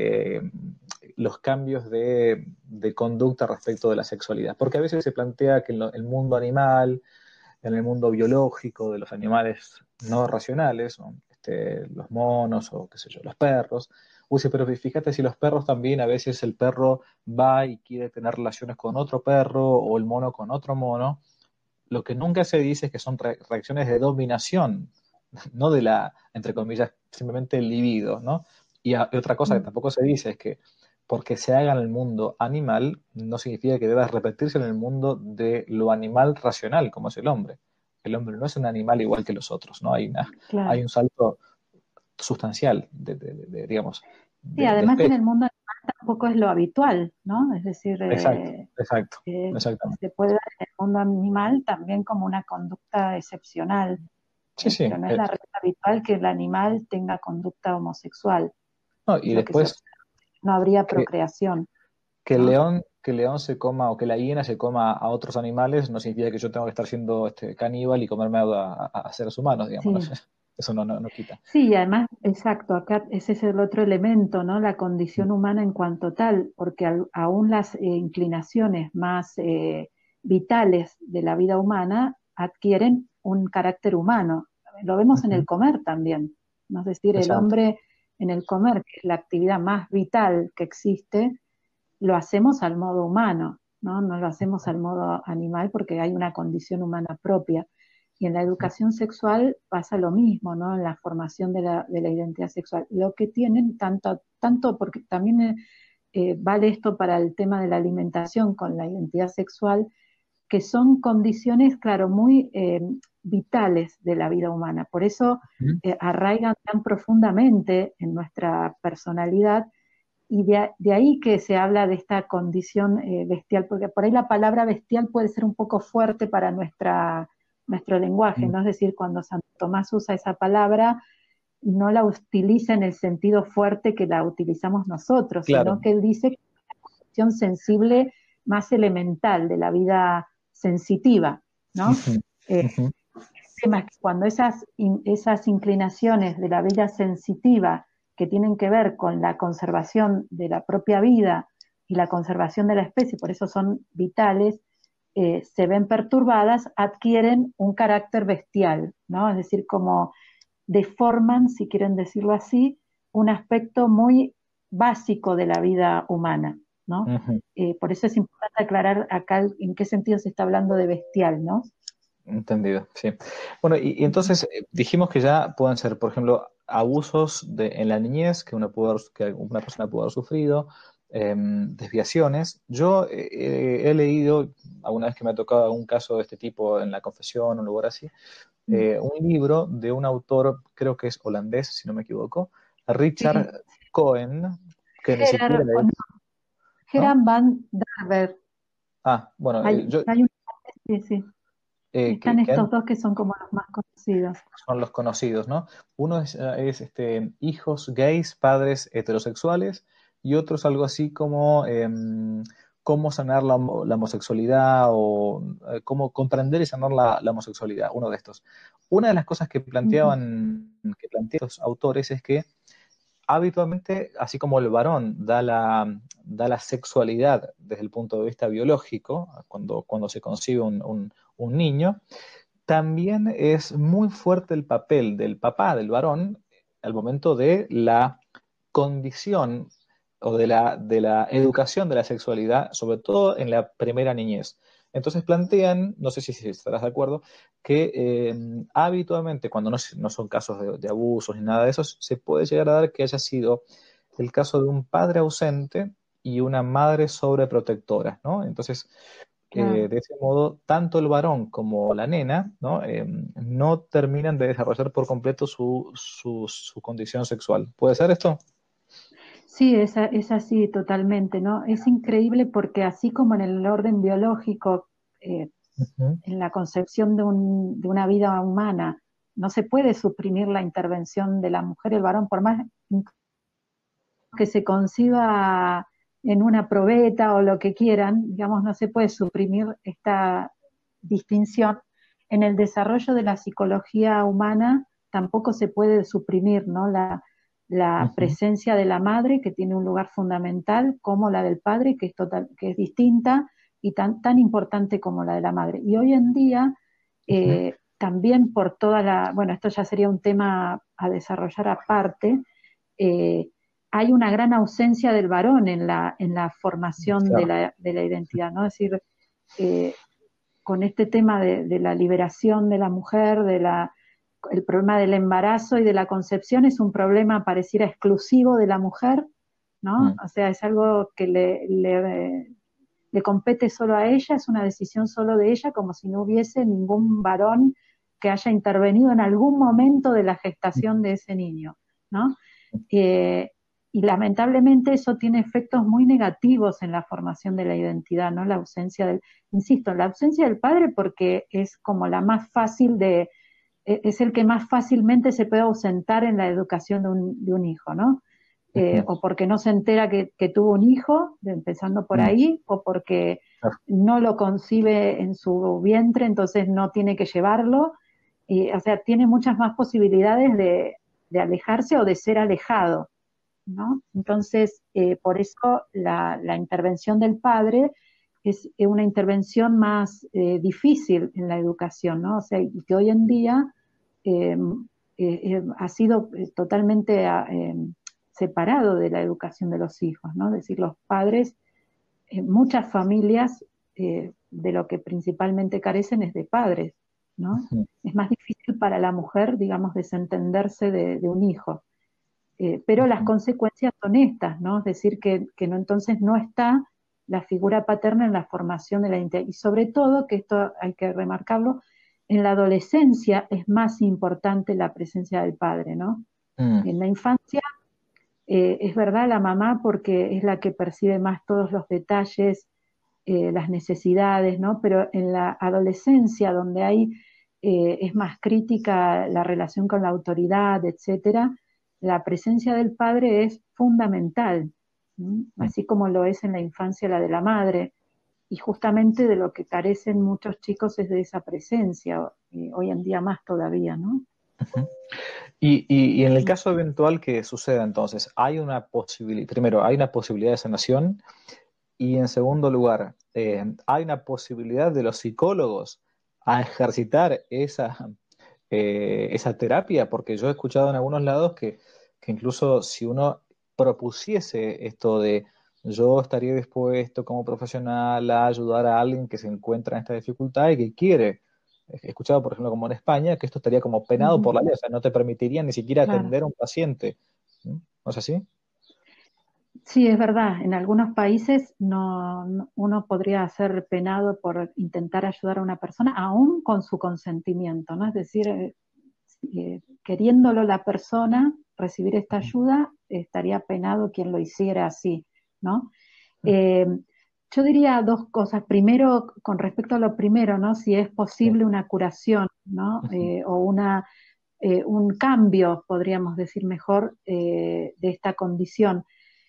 Speaker 1: de los cambios de, de, conducta respecto de la sexualidad. Porque a veces se plantea que en lo, el mundo animal, en el mundo biológico de los animales no racionales, ¿no? Este, los monos o qué sé yo, los perros, uy, pero fíjate si los perros también, a veces el perro va y quiere tener relaciones con otro perro o el mono con otro mono. Lo que nunca se dice es que son re reacciones de dominación, no de la, entre comillas, simplemente el libido, ¿no? Y, a, y otra cosa que
Speaker 2: mm,
Speaker 1: tampoco se dice es que porque se haga en el mundo animal, no significa que deba repetirse en el mundo de lo animal racional, como es el hombre. El hombre no es un animal igual que los otros, ¿no? Hay, una, hay
Speaker 2: claro.
Speaker 1: un salto sustancial, de, de, de, de digamos,
Speaker 2: Sí,
Speaker 1: de, de
Speaker 2: además en
Speaker 1: especie.
Speaker 2: el mundo animal tampoco es lo habitual, ¿no? Es decir,
Speaker 1: Exacto,
Speaker 2: eh,
Speaker 1: exacto,
Speaker 2: eh,
Speaker 1: exactamente.
Speaker 2: se puede dar en el mundo animal también como una conducta excepcional,
Speaker 1: Sí,
Speaker 2: eh, pero
Speaker 1: sí.
Speaker 2: no es
Speaker 1: Eh,
Speaker 2: la regla habitual que el animal tenga conducta homosexual,
Speaker 1: no,
Speaker 2: es
Speaker 1: y
Speaker 2: lo que se
Speaker 1: después
Speaker 2: observa, no habría
Speaker 1: que,
Speaker 2: procreación,
Speaker 1: que el
Speaker 2: ¿no?
Speaker 1: león, que el león se coma o que la hiena se coma a otros animales no significa que yo tengo que estar siendo este, caníbal y comerme a, a, a seres humanos, digamos, ¿no?
Speaker 2: Sí,
Speaker 1: Eso no, no, no quita.
Speaker 2: sí, y además, exacto, acá ese es el otro elemento, ¿no? La condición humana en cuanto tal, porque al- aún las eh, inclinaciones más eh, vitales de la vida humana adquieren un carácter humano. Lo vemos en el
Speaker 1: Ujú.
Speaker 2: comer también, ¿no? Es decir, el
Speaker 1: Exacto,
Speaker 2: hombre en el comer, que es la actividad más vital que existe, lo hacemos al modo humano, ¿no? No lo hacemos al modo animal porque hay una condición humana propia. Y en la educación sexual pasa lo mismo, ¿no? En la formación de la, de la identidad sexual. Lo que tienen tanto, tanto porque también eh, vale esto para el tema de la alimentación con la identidad sexual, que son condiciones, claro, muy eh, vitales de la vida humana. Por eso eh, arraigan tan profundamente en nuestra personalidad, y de, de ahí que se habla de esta condición eh, bestial, porque por ahí la palabra bestial puede ser un poco fuerte para nuestra, nuestro lenguaje, ¿no? Es decir, cuando Santo Tomás usa esa palabra, no la utiliza en el sentido fuerte que la utilizamos nosotros,
Speaker 1: Claro.
Speaker 2: sino que él dice que es una condición sensible más elemental de la vida sensitiva, ¿no?
Speaker 1: Ujú,
Speaker 2: Eh,
Speaker 1: ujú.
Speaker 2: el tema es que cuando esas, in, esas inclinaciones de la vida sensitiva que tienen que ver con la conservación de la propia vida y la conservación de la especie, por eso son vitales, eh, se ven perturbadas, adquieren un carácter bestial, ¿no? Es decir, como deforman, si quieren decirlo así, un aspecto muy básico de la vida humana, ¿no?
Speaker 1: Ujú.
Speaker 2: Eh, por eso es importante aclarar acá en qué sentido se está hablando de bestial, ¿no?
Speaker 1: Entendido, sí. Bueno, y, y entonces eh, dijimos que ya pueden ser, por ejemplo, abusos de, en la niñez que, uno pudo haber- que una persona pudo haber sufrido, em, desviaciones. Yo eh, eh, he leído, alguna vez que me ha tocado algún caso de este tipo en la confesión, un lugar así, eh, un libro de un autor, creo que es holandés, si no me equivoco,
Speaker 2: Sí,
Speaker 1: Richard Cohen, que ni siquiera
Speaker 2: Gerard, o
Speaker 1: es,
Speaker 2: no,
Speaker 1: ¿no?
Speaker 2: Gerard Van Darber.
Speaker 1: Ah, bueno,
Speaker 2: Hay,
Speaker 1: eh, yo,
Speaker 2: hay un, sí, sí.
Speaker 1: eh,
Speaker 2: Están
Speaker 1: que, que
Speaker 2: estos dos que son como los más conocidos.
Speaker 1: son los conocidos, ¿no? Uno es, eh, es, este, hijos gays, padres heterosexuales, y otro es algo así como em, cómo sanar la, homo- la homosexualidad o eh, cómo comprender y sanar la, la homosexualidad, uno de estos. Una de las cosas que
Speaker 2: Ujú.
Speaker 1: planteaban, que plantean los autores es que habitualmente, así como el varón da la, da la sexualidad desde el punto de vista biológico, cuando, cuando se concibe un, un un niño, también es muy fuerte el papel del papá, del varón, al momento de la condición o de la, de la educación de la sexualidad, sobre todo en la primera niñez. Entonces plantean, no sé si, si estarás de acuerdo, que eh, habitualmente, cuando no, no son casos de, de abusos ni nada de eso, se puede llegar a dar que haya sido el caso de un padre ausente y una madre sobreprotectora, ¿no? Entonces, eh,
Speaker 2: Claro.
Speaker 1: de ese modo, tanto el varón como la nena, ¿no? Eh, no terminan de desarrollar por completo su, su, su condición sexual. ¿Puede ser esto?
Speaker 2: Sí, es, a- es así totalmente, ¿no? Es increíble porque así como en el orden biológico, eh,
Speaker 1: Ujú,
Speaker 2: en la concepción de, un, de una vida humana, no se puede suprimir la intervención de la mujer y el varón, por más que se conciba en una probeta o lo que quieran, digamos, no se puede suprimir esta distinción. En el desarrollo de la psicología humana tampoco se puede suprimir, ¿no? La, la
Speaker 1: ujú,
Speaker 2: presencia de la madre, que tiene un lugar fundamental, como la del padre, que es, total, que es distinta y tan, tan importante como la de la madre. Y hoy en día,
Speaker 1: ujú.
Speaker 2: eh, también por toda la, bueno, esto ya sería un tema a desarrollar aparte, eh, hay una gran ausencia del varón en la, en la formación de
Speaker 1: Claro.
Speaker 2: la, de la identidad, ¿no? Es decir, eh, con este tema de, de, la liberación de la mujer, de la, el problema del embarazo y de la concepción es un problema pareciera exclusivo de la mujer, ¿no?
Speaker 1: Mm,
Speaker 2: O sea, es algo que le, le, le compete solo a ella, es una decisión solo de ella, como si no hubiese ningún varón que haya intervenido en algún momento de la gestación de ese niño, ¿no? Eh, y lamentablemente eso tiene efectos muy negativos en la formación de la identidad, ¿no? La ausencia del, insisto, la ausencia del padre porque es como la más fácil de, es el que más fácilmente se puede ausentar en la educación de un, de un hijo, ¿no? Eh,
Speaker 1: ujú,
Speaker 2: o porque no se entera que, que tuvo un hijo, empezando por
Speaker 1: mm,
Speaker 2: ahí, o porque
Speaker 1: claro.
Speaker 2: no lo concibe en su vientre, entonces no tiene que llevarlo. Y, o sea, tiene muchas más posibilidades de, de alejarse o de ser alejado, ¿no? Entonces, eh, por eso la, la, intervención del padre es una intervención más eh, difícil en la educación, ¿no? O sea, y que hoy en día eh, eh, ha sido totalmente eh, separado de la educación de los hijos, ¿no? Es decir, los padres, en muchas familias, eh, de lo que principalmente carecen es de padres, ¿no?
Speaker 1: Ujú,
Speaker 2: Es más difícil para la mujer, digamos, desentenderse de, de un hijo. Eh, pero las
Speaker 1: ujú,
Speaker 2: consecuencias son estas, ¿no? Es decir, que, que no, entonces no está la figura paterna en la formación de la identidad. Y sobre todo, que esto hay que remarcarlo, en la adolescencia es más importante la presencia del padre, ¿no?
Speaker 1: Mm.
Speaker 2: En la infancia eh, es verdad la mamá porque es la que percibe más todos los detalles, eh, las necesidades, ¿no? Pero en la adolescencia, donde hay, eh, es más crítica la relación con la autoridad, etcétera, la presencia del padre es fundamental, ¿m? Así como lo es en la infancia la de la madre. Y justamente de lo que carecen muchos chicos es de esa presencia, eh, hoy en día más todavía, ¿no?
Speaker 1: Ujú. Y, y, y en el caso eventual que suceda entonces, hay una posibilidad, primero, hay una posibilidad de sanación y en segundo lugar, eh, hay una posibilidad de los psicólogos a ejercitar esa, eh, esa terapia, porque yo he escuchado en algunos lados que, que incluso si uno propusiese esto de yo estaría dispuesto como profesional a ayudar a alguien que se encuentra en esta dificultad y que quiere, he escuchado por ejemplo como en España, que esto estaría como penado por
Speaker 2: Ujú,
Speaker 1: la ley, o sea, no te permitiría ni siquiera
Speaker 2: claro.
Speaker 1: atender a un paciente. ¿Mm? ¿No es así?
Speaker 2: Sí, es verdad. En algunos países no, no- uno podría ser penado por intentar ayudar a una persona, aún con su consentimiento, ¿no? Es decir, eh, eh, queriéndolo la persona recibir esta ayuda, estaría penado quien lo hiciera así, ¿no? Eh, yo diría dos cosas. Primero, con respecto a lo primero, ¿no? Si es
Speaker 1: Sí.
Speaker 2: posible una curación, ¿no?
Speaker 1: Ujú.
Speaker 2: Eh, o una, eh, un cambio, podríamos decir mejor, eh, de esta condición.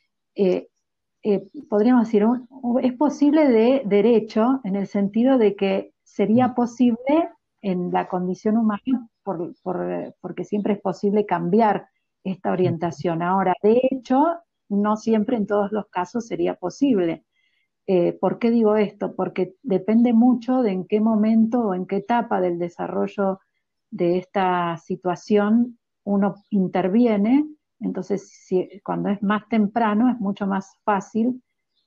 Speaker 2: Eh, eh, Podríamos decir, un- es posible de derecho en el sentido de que
Speaker 1: Mm.
Speaker 2: sería posible en la condición humana por- por- porque siempre es posible cambiar esta orientación. Ahora, de hecho, no siempre en todos los casos sería posible. Eh, ¿por qué digo esto? Porque depende mucho de en qué momento o en qué etapa del desarrollo de esta situación uno interviene. Entonces, si, cuando es más temprano, es mucho más fácil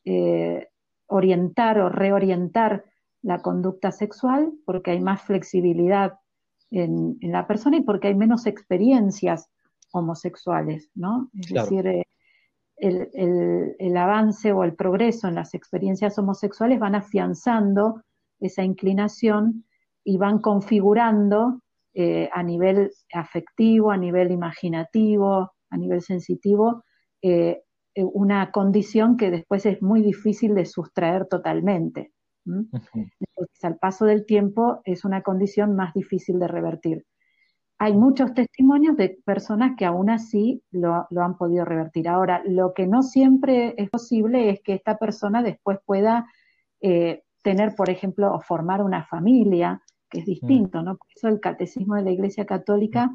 Speaker 2: eh, orientar o reorientar la conducta sexual porque hay más flexibilidad en, en la persona y porque hay menos experiencias homosexuales, ¿no? Es
Speaker 1: Claro.
Speaker 2: decir, eh, el, el, el avance o el progreso en las experiencias homosexuales van afianzando esa inclinación y van configurando eh, a nivel afectivo, a nivel imaginativo, a nivel sensitivo, eh, eh, una condición que después es muy difícil de sustraer totalmente. ¿M?
Speaker 1: Ujú.
Speaker 2: Entonces, al paso del tiempo es una condición más difícil de revertir. Hay muchos testimonios de personas que aún así lo, lo han podido revertir. Ahora, lo que no siempre es posible es que esta persona después pueda eh, tener, por ejemplo, o formar una familia, que es
Speaker 1: Mm.
Speaker 2: distinto, ¿no? Por eso el Catecismo de la Iglesia Católica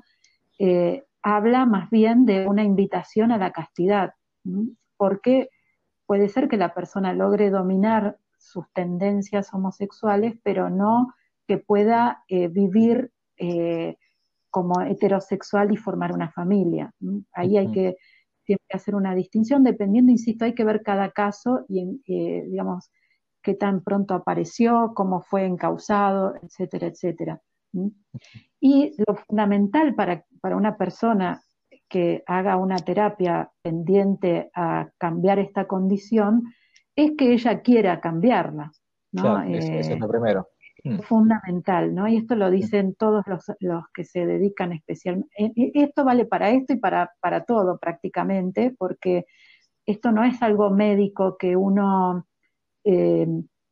Speaker 2: eh, habla más bien de una invitación a la castidad, ¿m? Porque puede ser que la persona logre dominar sus tendencias homosexuales, pero no que pueda eh, vivir eh, como heterosexual y formar una familia. ¿M? Ahí hay
Speaker 1: Ujú.
Speaker 2: que siempre hacer una distinción, dependiendo, insisto, hay que ver cada caso y, en, eh, digamos, qué tan pronto apareció, cómo fue encausado, etcétera, etcétera. ¿M? Y lo fundamental para, para una persona que haga una terapia pendiente a cambiar esta condición es que ella quiera cambiarla, ¿no?
Speaker 1: Claro, eso, eso es
Speaker 2: Eh,
Speaker 1: lo primero. Mm.
Speaker 2: fundamental, ¿no? Y esto lo
Speaker 1: Mm.
Speaker 2: dicen todos los, los que se dedican especialmente. Esto vale para esto y para, para todo prácticamente, porque esto no es algo médico que uno eh,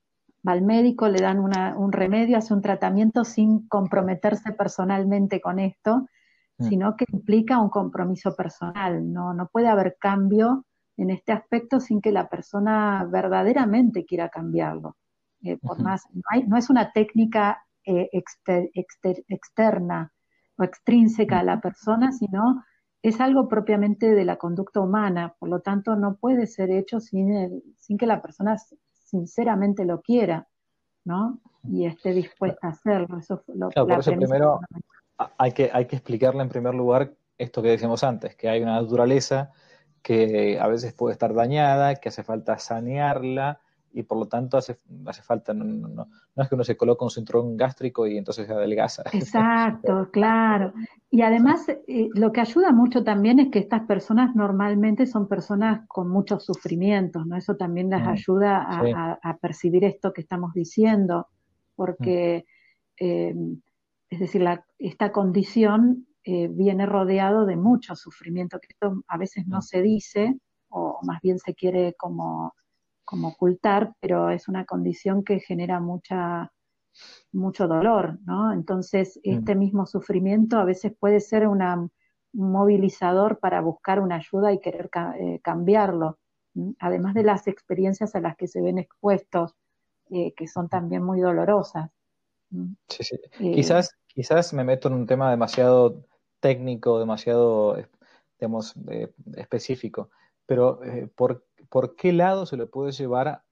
Speaker 2: va al médico, le dan una, un remedio, hace un tratamiento sin comprometerse personalmente con esto,
Speaker 1: Mm.
Speaker 2: sino que implica un compromiso personal. No, no puede haber cambio en este aspecto sin que la persona verdaderamente quiera cambiarlo. Eh, por
Speaker 1: Ujú.
Speaker 2: más, no, hay, no es una técnica eh, exter, exter, externa o extrínseca
Speaker 1: Mm.
Speaker 2: a la persona, sino es algo propiamente de la conducta humana, por lo tanto no puede ser hecho sin, el, sin que la persona sinceramente lo quiera, ¿no? Y esté dispuesta a hacerlo, eso es lo,
Speaker 1: Claro, por
Speaker 2: la
Speaker 1: eso
Speaker 2: premisa
Speaker 1: primero
Speaker 2: fundamental.
Speaker 1: a- hay que, hay que explicarle en primer lugar esto que decíamos antes, que hay una naturaleza que a veces puede estar dañada, que hace falta sanearla y por lo tanto hace, hace falta, no, no, no, no es que uno se coloque un cinturón gástrico y entonces se adelgaza.
Speaker 2: Exacto, claro. Y además, eh, lo que ayuda mucho también es que estas personas normalmente son personas con muchos sufrimientos, ¿no? Eso también les
Speaker 1: Mm,
Speaker 2: ayuda a,
Speaker 1: sí.
Speaker 2: a- a percibir esto que estamos diciendo,
Speaker 1: Mm,
Speaker 2: porque, eh, es decir, la- esta condición eh, viene rodeado de mucho sufrimiento, que esto a veces no
Speaker 1: mm,
Speaker 2: se dice, o más bien se quiere como, como ocultar, pero es una condición que genera mucha mucho dolor, ¿no? Entonces,
Speaker 1: mm,
Speaker 2: este mismo sufrimiento a veces puede ser una, un movilizador para buscar una ayuda y querer ca eh, cambiarlo, ¿m? Además de las experiencias a las que se ven expuestos, eh, que son
Speaker 1: mm.
Speaker 2: también muy dolorosas. ¿M?
Speaker 1: Sí, sí.
Speaker 2: Eh,
Speaker 1: Quizás, quizás me meto en un tema demasiado técnico, demasiado, eh, digamos, eh, específico, pero eh, ¿por, por qué lado se lo puede llevar a,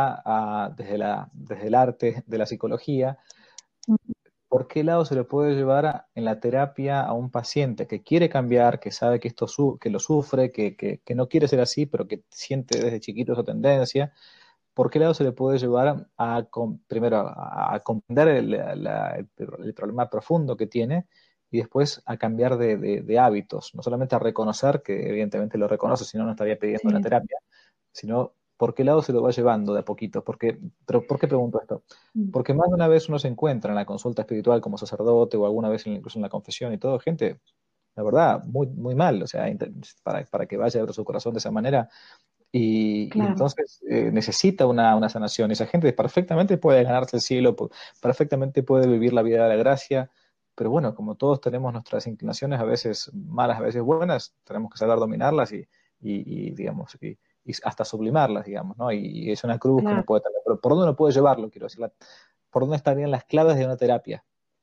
Speaker 1: a- desde la, desde el arte, de la psicología, por qué lado se lo puede llevar a- en la terapia a un paciente que quiere cambiar, que sabe que esto su- que lo sufre, que, que, que no quiere ser así, pero que siente desde chiquito esa tendencia? ¿Por qué lado se le puede llevar a, com- primero, a, a comprender el, la- el- el problema profundo que tiene y después a cambiar de, de- de hábitos? No solamente a reconocer, que evidentemente lo reconoce, si no, no estaría pidiendo la
Speaker 2: sí.
Speaker 1: terapia, sino por qué lado se lo va llevando de a poquito. Porque, pero, ¿por qué pregunto esto? Porque más de una vez uno se encuentra en la consulta espiritual como sacerdote o alguna vez incluso en la confesión y todo, gente, la verdad, muy, muy mal, o sea, para, para que vaya a abrir su corazón de esa manera y, y
Speaker 2: Claro,
Speaker 1: entonces eh, necesita una, una sanación. Esa gente perfectamente puede ganarse el cielo, pu- perfectamente puede vivir la vida de la gracia, pero bueno, como todos tenemos nuestras inclinaciones, a veces malas, a veces buenas, tenemos que saber dominarlas y, y, y, digamos, y, y hasta sublimarlas, digamos, ¿no? Y, y es una cruz que uno
Speaker 2: claro.
Speaker 1: puede tener. Pero ¿por dónde uno puede llevarlo? Quiero decir, la- ¿por dónde estarían las claves de una terapia?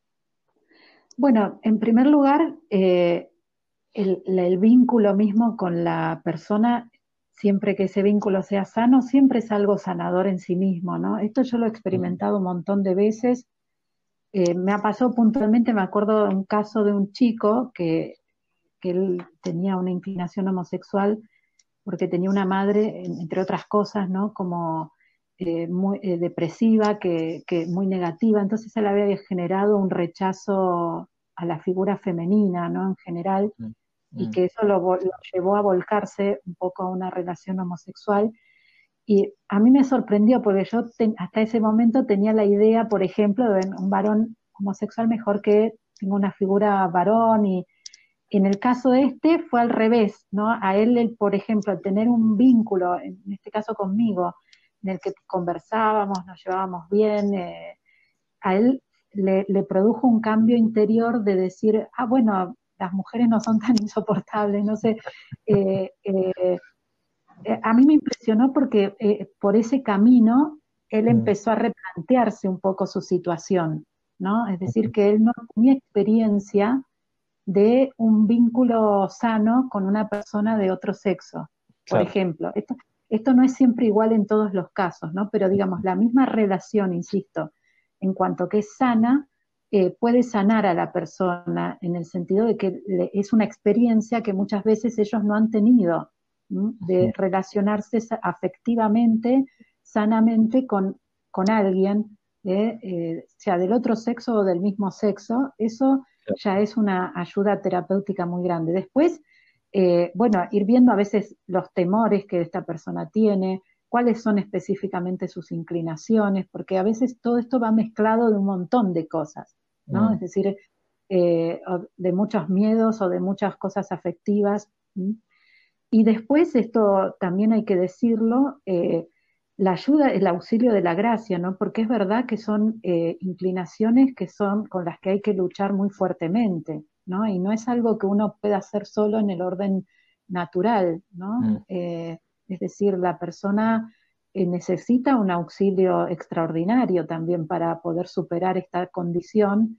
Speaker 2: Bueno, en primer lugar, eh, el, la- el vínculo mismo con la persona, siempre que ese vínculo sea sano, siempre es algo sanador en sí mismo, ¿no? Esto yo lo he
Speaker 1: Mm,
Speaker 2: experimentado un montón de veces. Eh, me ha pasado puntualmente, me acuerdo de un caso de un chico que, que él tenía una inclinación homosexual porque tenía una madre, entre otras cosas, ¿no? Como eh, muy eh, depresiva, que, que muy negativa, entonces él había generado un rechazo a la figura femenina, ¿no? En general,
Speaker 1: mm,
Speaker 2: y
Speaker 1: mm,
Speaker 2: que eso lo, lo llevó a volcarse un poco a una relación homosexual. Y a mí me sorprendió porque yo ten, hasta ese momento tenía la idea, por ejemplo, de un varón homosexual mejor que tenga una figura varón y en el caso de este fue al revés, ¿no? A él, él, por ejemplo, al tener un vínculo, en este caso conmigo, en el que conversábamos, nos llevábamos bien, eh, a él le, le, produjo un cambio interior de decir, ah, bueno, las mujeres no son tan insoportables, no sé, eh, eh, eh, a mí me impresionó porque eh, por ese camino él
Speaker 1: mm,
Speaker 2: empezó a replantearse un poco su situación, ¿no? Es decir,
Speaker 1: mm,
Speaker 2: que él no tenía experiencia de un vínculo sano con una persona de otro sexo. Por
Speaker 1: claro.
Speaker 2: ejemplo, esto, esto no es siempre igual en todos los casos, ¿no? Pero digamos, la misma relación, insisto, en cuanto que es sana, eh, puede sanar a la persona en el sentido de que le, es una experiencia que muchas veces ellos no han tenido, ¿m? De
Speaker 1: Mm,
Speaker 2: relacionarse afectivamente, sanamente con, con alguien, eh, eh, sea del otro sexo o del mismo sexo. Eso
Speaker 1: claro.
Speaker 2: ya es una ayuda terapéutica muy grande. Después, eh, bueno, ir viendo a veces los temores que esta persona tiene, cuáles son específicamente sus inclinaciones, porque a veces todo esto va mezclado de un montón de cosas, ¿no? Es
Speaker 1: Mm,
Speaker 2: decir, eh, de muchos miedos o de muchas cosas afectivas. ¿Sí? Y después, esto también hay que decirlo, eh, la ayuda, el auxilio de la gracia, ¿no? Porque es verdad que son eh, inclinaciones que son con las que hay que luchar muy fuertemente, ¿no? Y no es algo que uno pueda hacer solo en el orden natural, ¿no?
Speaker 1: mm,
Speaker 2: Eh, es decir, la persona eh, necesita un auxilio extraordinario también para poder superar esta condición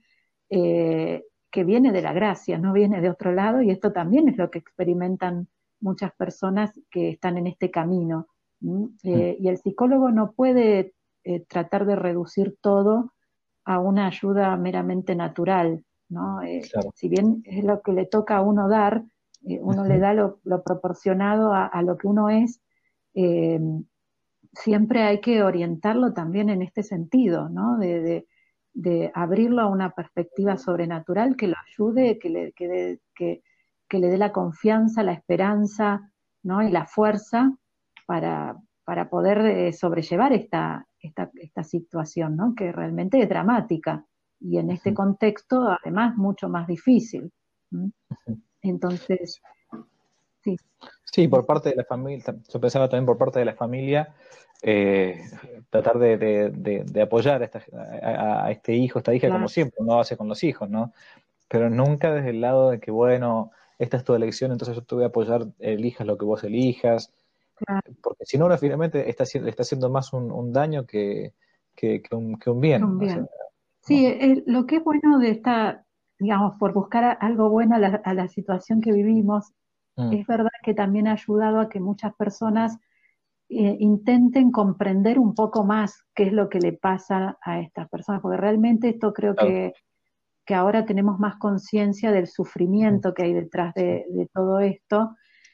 Speaker 2: eh, que viene de la gracia, no viene de otro lado, y esto también es lo que experimentan muchas personas que están en este camino.
Speaker 1: mm,
Speaker 2: Eh, y el psicólogo no puede eh, tratar de reducir todo a una ayuda meramente natural, ¿no? Eh,
Speaker 1: claro.
Speaker 2: si bien es lo que le toca a uno dar, eh, uno le
Speaker 1: Ujú,
Speaker 2: da lo, lo proporcionado a, a, lo que uno es, eh, siempre hay que orientarlo también en este sentido, ¿no? De, de, de abrirlo a una perspectiva sobrenatural que lo ayude, que le, que, de, que, que le dé la confianza, la esperanza, ¿no? Y la fuerza para, para poder eh, sobrellevar esta, esta, esta situación, ¿no? Que realmente es dramática y en este
Speaker 1: Ujú,
Speaker 2: contexto además mucho más difícil. ¿Mm?
Speaker 1: ujú.
Speaker 2: Entonces, sí,
Speaker 1: Sí, por
Speaker 2: decir,
Speaker 1: parte de la familia, yo pensaba también por parte de la familia, eh, tratar de, de- de- de apoyar a, esta- a- a este hijo, esta hija, como
Speaker 2: claro,
Speaker 1: siempre uno hace con los hijos, ¿no? Pero nunca desde el lado de que, bueno, esta es tu elección, entonces yo te voy a apoyar, elijas lo que vos elijas,
Speaker 2: claro,
Speaker 1: porque si no, uno finalmente está, haci- está haciendo más un, un daño que, que, que un, que un bien, o sea,
Speaker 2: bien. Sí,
Speaker 1: ¿no?
Speaker 2: eh, lo que es bueno de esta, digamos, por buscar a- algo bueno a la, a la situación que vivimos,
Speaker 1: Mm,
Speaker 2: es verdad que también ha ayudado a que muchas personas eh, intenten comprender un poco más qué es lo que le pasa a estas personas, porque realmente esto creo
Speaker 1: claro.
Speaker 2: que, que ahora tenemos más conciencia del
Speaker 1: Ujú,
Speaker 2: sufrimiento que hay detrás
Speaker 1: sí,
Speaker 2: de, de todo esto,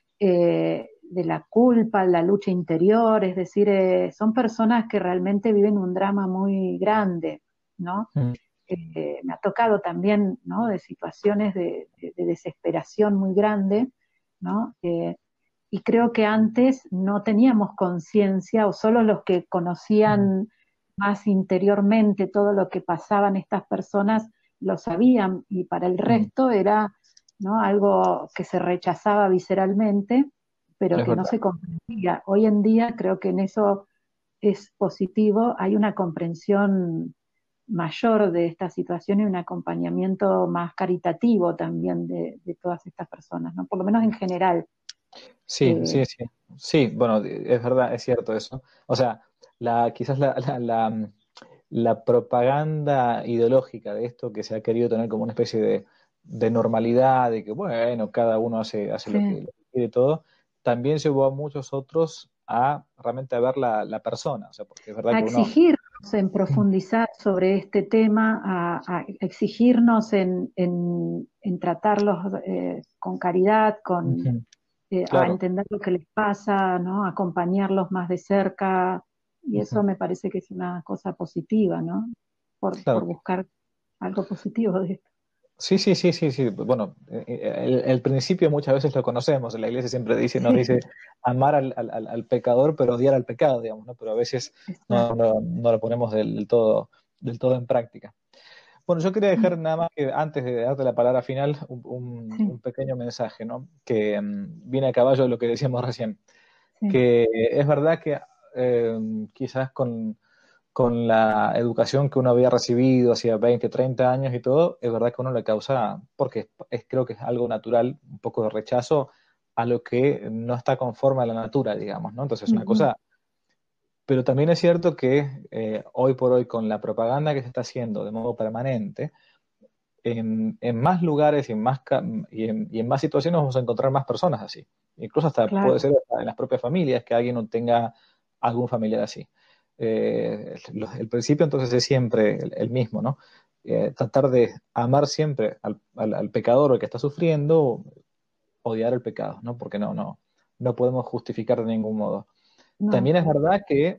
Speaker 2: eh, de la culpa, la lucha interior, es decir, eh, son personas que realmente viven un drama muy grande, ¿no?
Speaker 1: mm,
Speaker 2: Eh, me ha tocado también, ¿no? De situaciones de, de, de desesperación muy grande, ¿no? Eh, y creo que antes no teníamos conciencia, o solo los que
Speaker 1: mm,
Speaker 2: conocían más interiormente todo lo que pasaban estas personas lo sabían, y para el
Speaker 1: mm,
Speaker 2: resto era, ¿no? Algo que se rechazaba visceralmente, pero
Speaker 1: es
Speaker 2: que no
Speaker 1: verdad.
Speaker 2: se comprendía. Hoy en día creo que en eso es positivo, hay una comprensión mayor de esta situación y un acompañamiento más caritativo también de, de todas estas personas, ¿no? Por lo menos en general.
Speaker 1: Sí,
Speaker 2: Eh,
Speaker 1: sí, sí. Sí, bueno, es verdad, es cierto eso. O sea, la, quizás la, la, la, la propaganda ideológica de esto que se ha querido tener como una especie de, de normalidad, de que, bueno, cada uno hace, hace lo
Speaker 2: sí.
Speaker 1: que, lo que quiere todo, también llevó a muchos otros a realmente a ver la, la persona. O sea, porque es verdad
Speaker 2: A
Speaker 1: que uno...
Speaker 2: exigirnos en profundizar sobre este tema, a, a exigirnos en, en, en tratarlos eh, con caridad, con,
Speaker 1: Ujú,
Speaker 2: eh, a
Speaker 1: claro,
Speaker 2: entender lo que les pasa, ¿no? Acompañarlos más de cerca, y eso
Speaker 1: ujú,
Speaker 2: me parece que es una cosa positiva, ¿no? Por, por
Speaker 1: claro.
Speaker 2: buscar algo positivo de esto.
Speaker 1: Sí, sí, sí, sí, sí. Bueno, eh, eh, el, el principio muchas veces lo conocemos. La iglesia siempre dice, nos
Speaker 2: Sí,
Speaker 1: dice amar al, al- al- al pecador, pero odiar al pecado, digamos, ¿no? Pero a veces no,
Speaker 2: exacto.
Speaker 1: no, no lo ponemos del, del todo, del todo en práctica. Bueno, yo quería dejar nada más que antes de darte la palabra final, un, un-
Speaker 2: Sí,
Speaker 1: un pequeño mensaje, ¿no? Que mm, viene a caballo de lo que decíamos recién.
Speaker 2: sí,
Speaker 1: Que es verdad que eh, quizás con con la educación que uno había recibido hacía veinte, treinta años y todo, es verdad que uno le causa, porque es, creo que es algo natural, un poco de rechazo a lo que no está conforme a la natura, digamos, ¿no? Entonces, una
Speaker 2: ujú,
Speaker 1: cosa, pero también es cierto que eh, hoy por hoy, con la propaganda que se está haciendo de modo permanente, en, en más lugares y en más, ca- y en, y en más situaciones vamos a encontrar más personas así. Incluso hasta puede
Speaker 2: claro.
Speaker 1: ser hasta en las propias familias que alguien no tenga algún familiar así. Eh, el, el principio entonces es siempre el, el mismo, ¿no? Eh, tratar de amar siempre al, al, al pecador o al que está sufriendo, odiar el pecado, ¿no? Porque no, no, no podemos justificar de ningún modo.
Speaker 2: No,
Speaker 1: También es
Speaker 2: claro.
Speaker 1: verdad que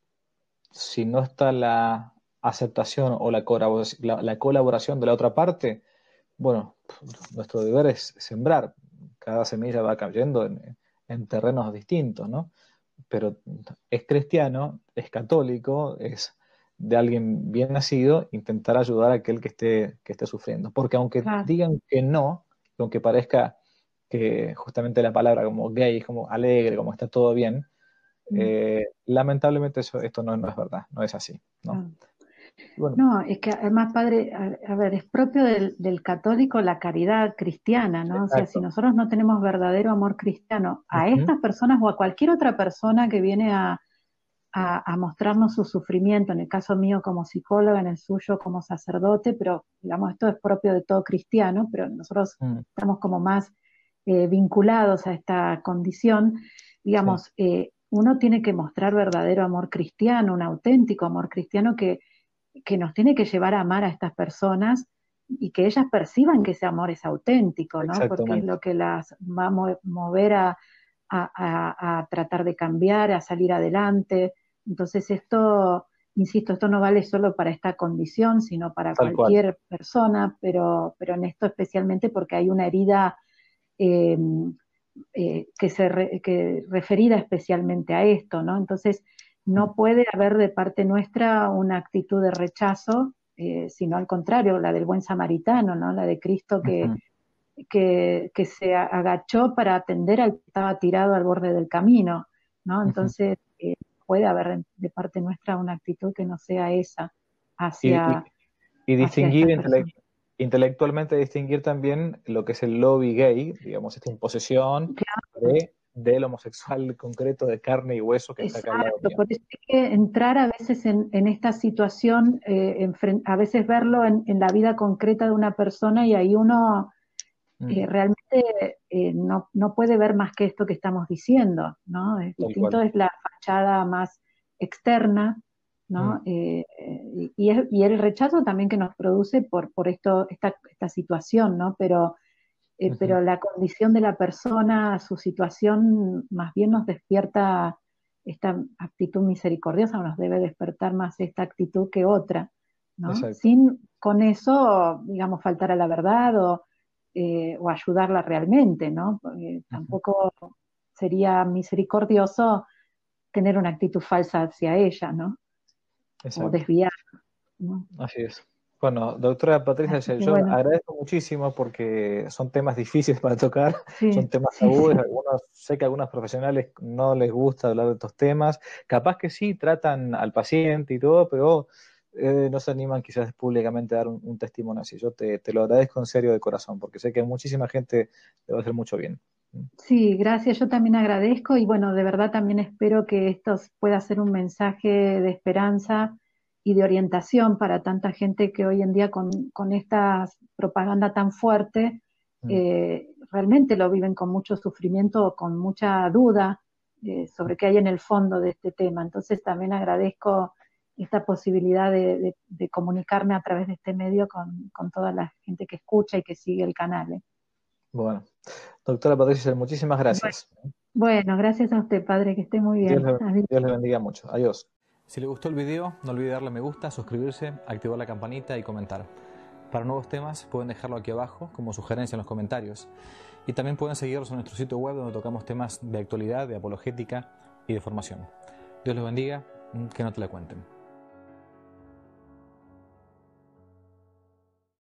Speaker 1: si no está la aceptación o la colaboración, la, la colaboración de la otra parte, bueno, nuestro deber es sembrar. Cada semilla va cayendo en, en terrenos distintos, ¿no? Pero es cristiano, es católico, es de alguien bien nacido, intentar ayudar a aquel que esté, que esté sufriendo. Porque aunque
Speaker 2: Claro.
Speaker 1: digan que no, aunque parezca que justamente la palabra como gay, como alegre, como está todo bien,
Speaker 2: Mm,
Speaker 1: eh, lamentablemente eso, esto no, no es verdad, no es así, ¿no?
Speaker 2: claro.
Speaker 1: Bueno,
Speaker 2: No, es que además, padre, a, a ver, es propio del, del católico la caridad cristiana, ¿no? O sea, si
Speaker 1: exacto.
Speaker 2: nosotros no tenemos verdadero amor cristiano a
Speaker 1: Ujú,
Speaker 2: estas personas o a cualquier otra persona que viene a, a, a mostrarnos su sufrimiento, en el caso mío como psicóloga, en el suyo como sacerdote, pero digamos, esto es propio de todo cristiano, pero nosotros
Speaker 1: mm,
Speaker 2: estamos como más eh, vinculados a esta condición,
Speaker 1: sí,
Speaker 2: digamos, eh, uno tiene que mostrar verdadero amor cristiano, un auténtico amor cristiano que que nos tiene que llevar a amar a estas personas y que ellas perciban que ese amor es auténtico, ¿no? Porque es
Speaker 1: exactamente.
Speaker 2: lo que las va a mover a, a, a, a tratar de cambiar, a salir adelante. Entonces esto, insisto, esto no vale solo para esta condición, sino para
Speaker 1: Tal cual.
Speaker 2: cualquier persona, pero, pero en esto especialmente porque hay una herida eh, eh, que se re, que referida especialmente a esto, ¿no? Entonces no puede haber de parte nuestra una actitud de rechazo, eh, sino al contrario, la del buen samaritano, ¿no? La de Cristo que,
Speaker 1: Ujú.
Speaker 2: que, que se agachó para atender al que estaba tirado al borde del camino, ¿no?
Speaker 1: Ujú.
Speaker 2: Entonces eh, puede haber de parte nuestra una actitud que no sea esa
Speaker 1: Y, y,
Speaker 2: hacia,
Speaker 1: y
Speaker 2: hacia
Speaker 1: distinguir,
Speaker 2: estas
Speaker 1: intele-
Speaker 2: personas.
Speaker 1: intelectualmente distinguir también lo que es el lobby gay, digamos, esta imposición
Speaker 2: Claro,
Speaker 1: de, del homosexual concreto de carne y hueso que está acá al lado
Speaker 2: exacto,
Speaker 1: mío.
Speaker 2: por eso hay que entrar a veces en, en esta situación, eh, enfren- a veces verlo en, en la vida concreta de una persona y ahí uno
Speaker 1: Mm,
Speaker 2: eh, realmente eh, no, no puede ver más que esto que estamos diciendo, ¿no? Es
Speaker 1: tal
Speaker 2: distinto,
Speaker 1: cual.
Speaker 2: es la fachada más externa,
Speaker 1: Mm,
Speaker 2: ¿no? Eh, eh, y, y es- y el rechazo también que nos produce por, por esto, esta, esta situación, ¿no? Pero, eh,
Speaker 1: ujú,
Speaker 2: pero la condición de la persona, su situación, más bien nos despierta esta actitud misericordiosa, nos debe despertar más esta actitud que otra, ¿no?
Speaker 1: exacto.
Speaker 2: Sin con eso, digamos, faltar a la verdad o, eh, o ayudarla realmente, ¿no? Porque
Speaker 1: Ujú,
Speaker 2: tampoco sería misericordioso tener una actitud falsa hacia ella, ¿no? O
Speaker 1: exacto.
Speaker 2: desviar, ¿no?
Speaker 1: Así es. Bueno, doctora Patricia
Speaker 2: Así
Speaker 1: Shell,
Speaker 2: que
Speaker 1: yo
Speaker 2: bueno,
Speaker 1: agradezco muchísimo porque son temas difíciles para tocar, son
Speaker 2: sí,
Speaker 1: temas
Speaker 2: sí,
Speaker 1: tabúes,
Speaker 2: sí.
Speaker 1: algunos, sé que a algunos profesionales no les gusta hablar de estos temas, capaz que sí tratan al paciente y todo, pero eh, no se animan quizás públicamente a dar un, un testimonio así. Yo te, te lo agradezco en serio de corazón, porque sé que a muchísima gente le va a hacer mucho bien.
Speaker 2: Sí, gracias. Yo también agradezco y bueno, de verdad también espero que esto pueda ser un mensaje de esperanza y de orientación para tanta gente que hoy en día con, con esta propaganda tan fuerte
Speaker 1: Mm.
Speaker 2: eh, realmente lo viven con mucho sufrimiento o con mucha duda eh, sobre qué hay en el fondo de este tema. Entonces también agradezco esta posibilidad de, de- de comunicarme a través de este medio con, con toda la gente que escucha y que sigue el canal. ¿eh?
Speaker 1: Bueno, doctora Patricia Shell, muchísimas
Speaker 2: Bueno,
Speaker 1: gracias.
Speaker 2: bueno, gracias a usted, padre, que esté muy
Speaker 1: Dios
Speaker 2: bien.
Speaker 1: le,
Speaker 2: Adiós.
Speaker 1: Dios le bendiga mucho. Adiós.
Speaker 3: Si le gustó el video, no olvide darle me gusta, suscribirse, activar la campanita y comentar. Para nuevos temas pueden dejarlo aquí abajo como sugerencia en los comentarios. Y también pueden seguirnos en nuestro sitio web donde tocamos temas de actualidad, de apologética y de formación. Dios los bendiga, que no te la cuenten.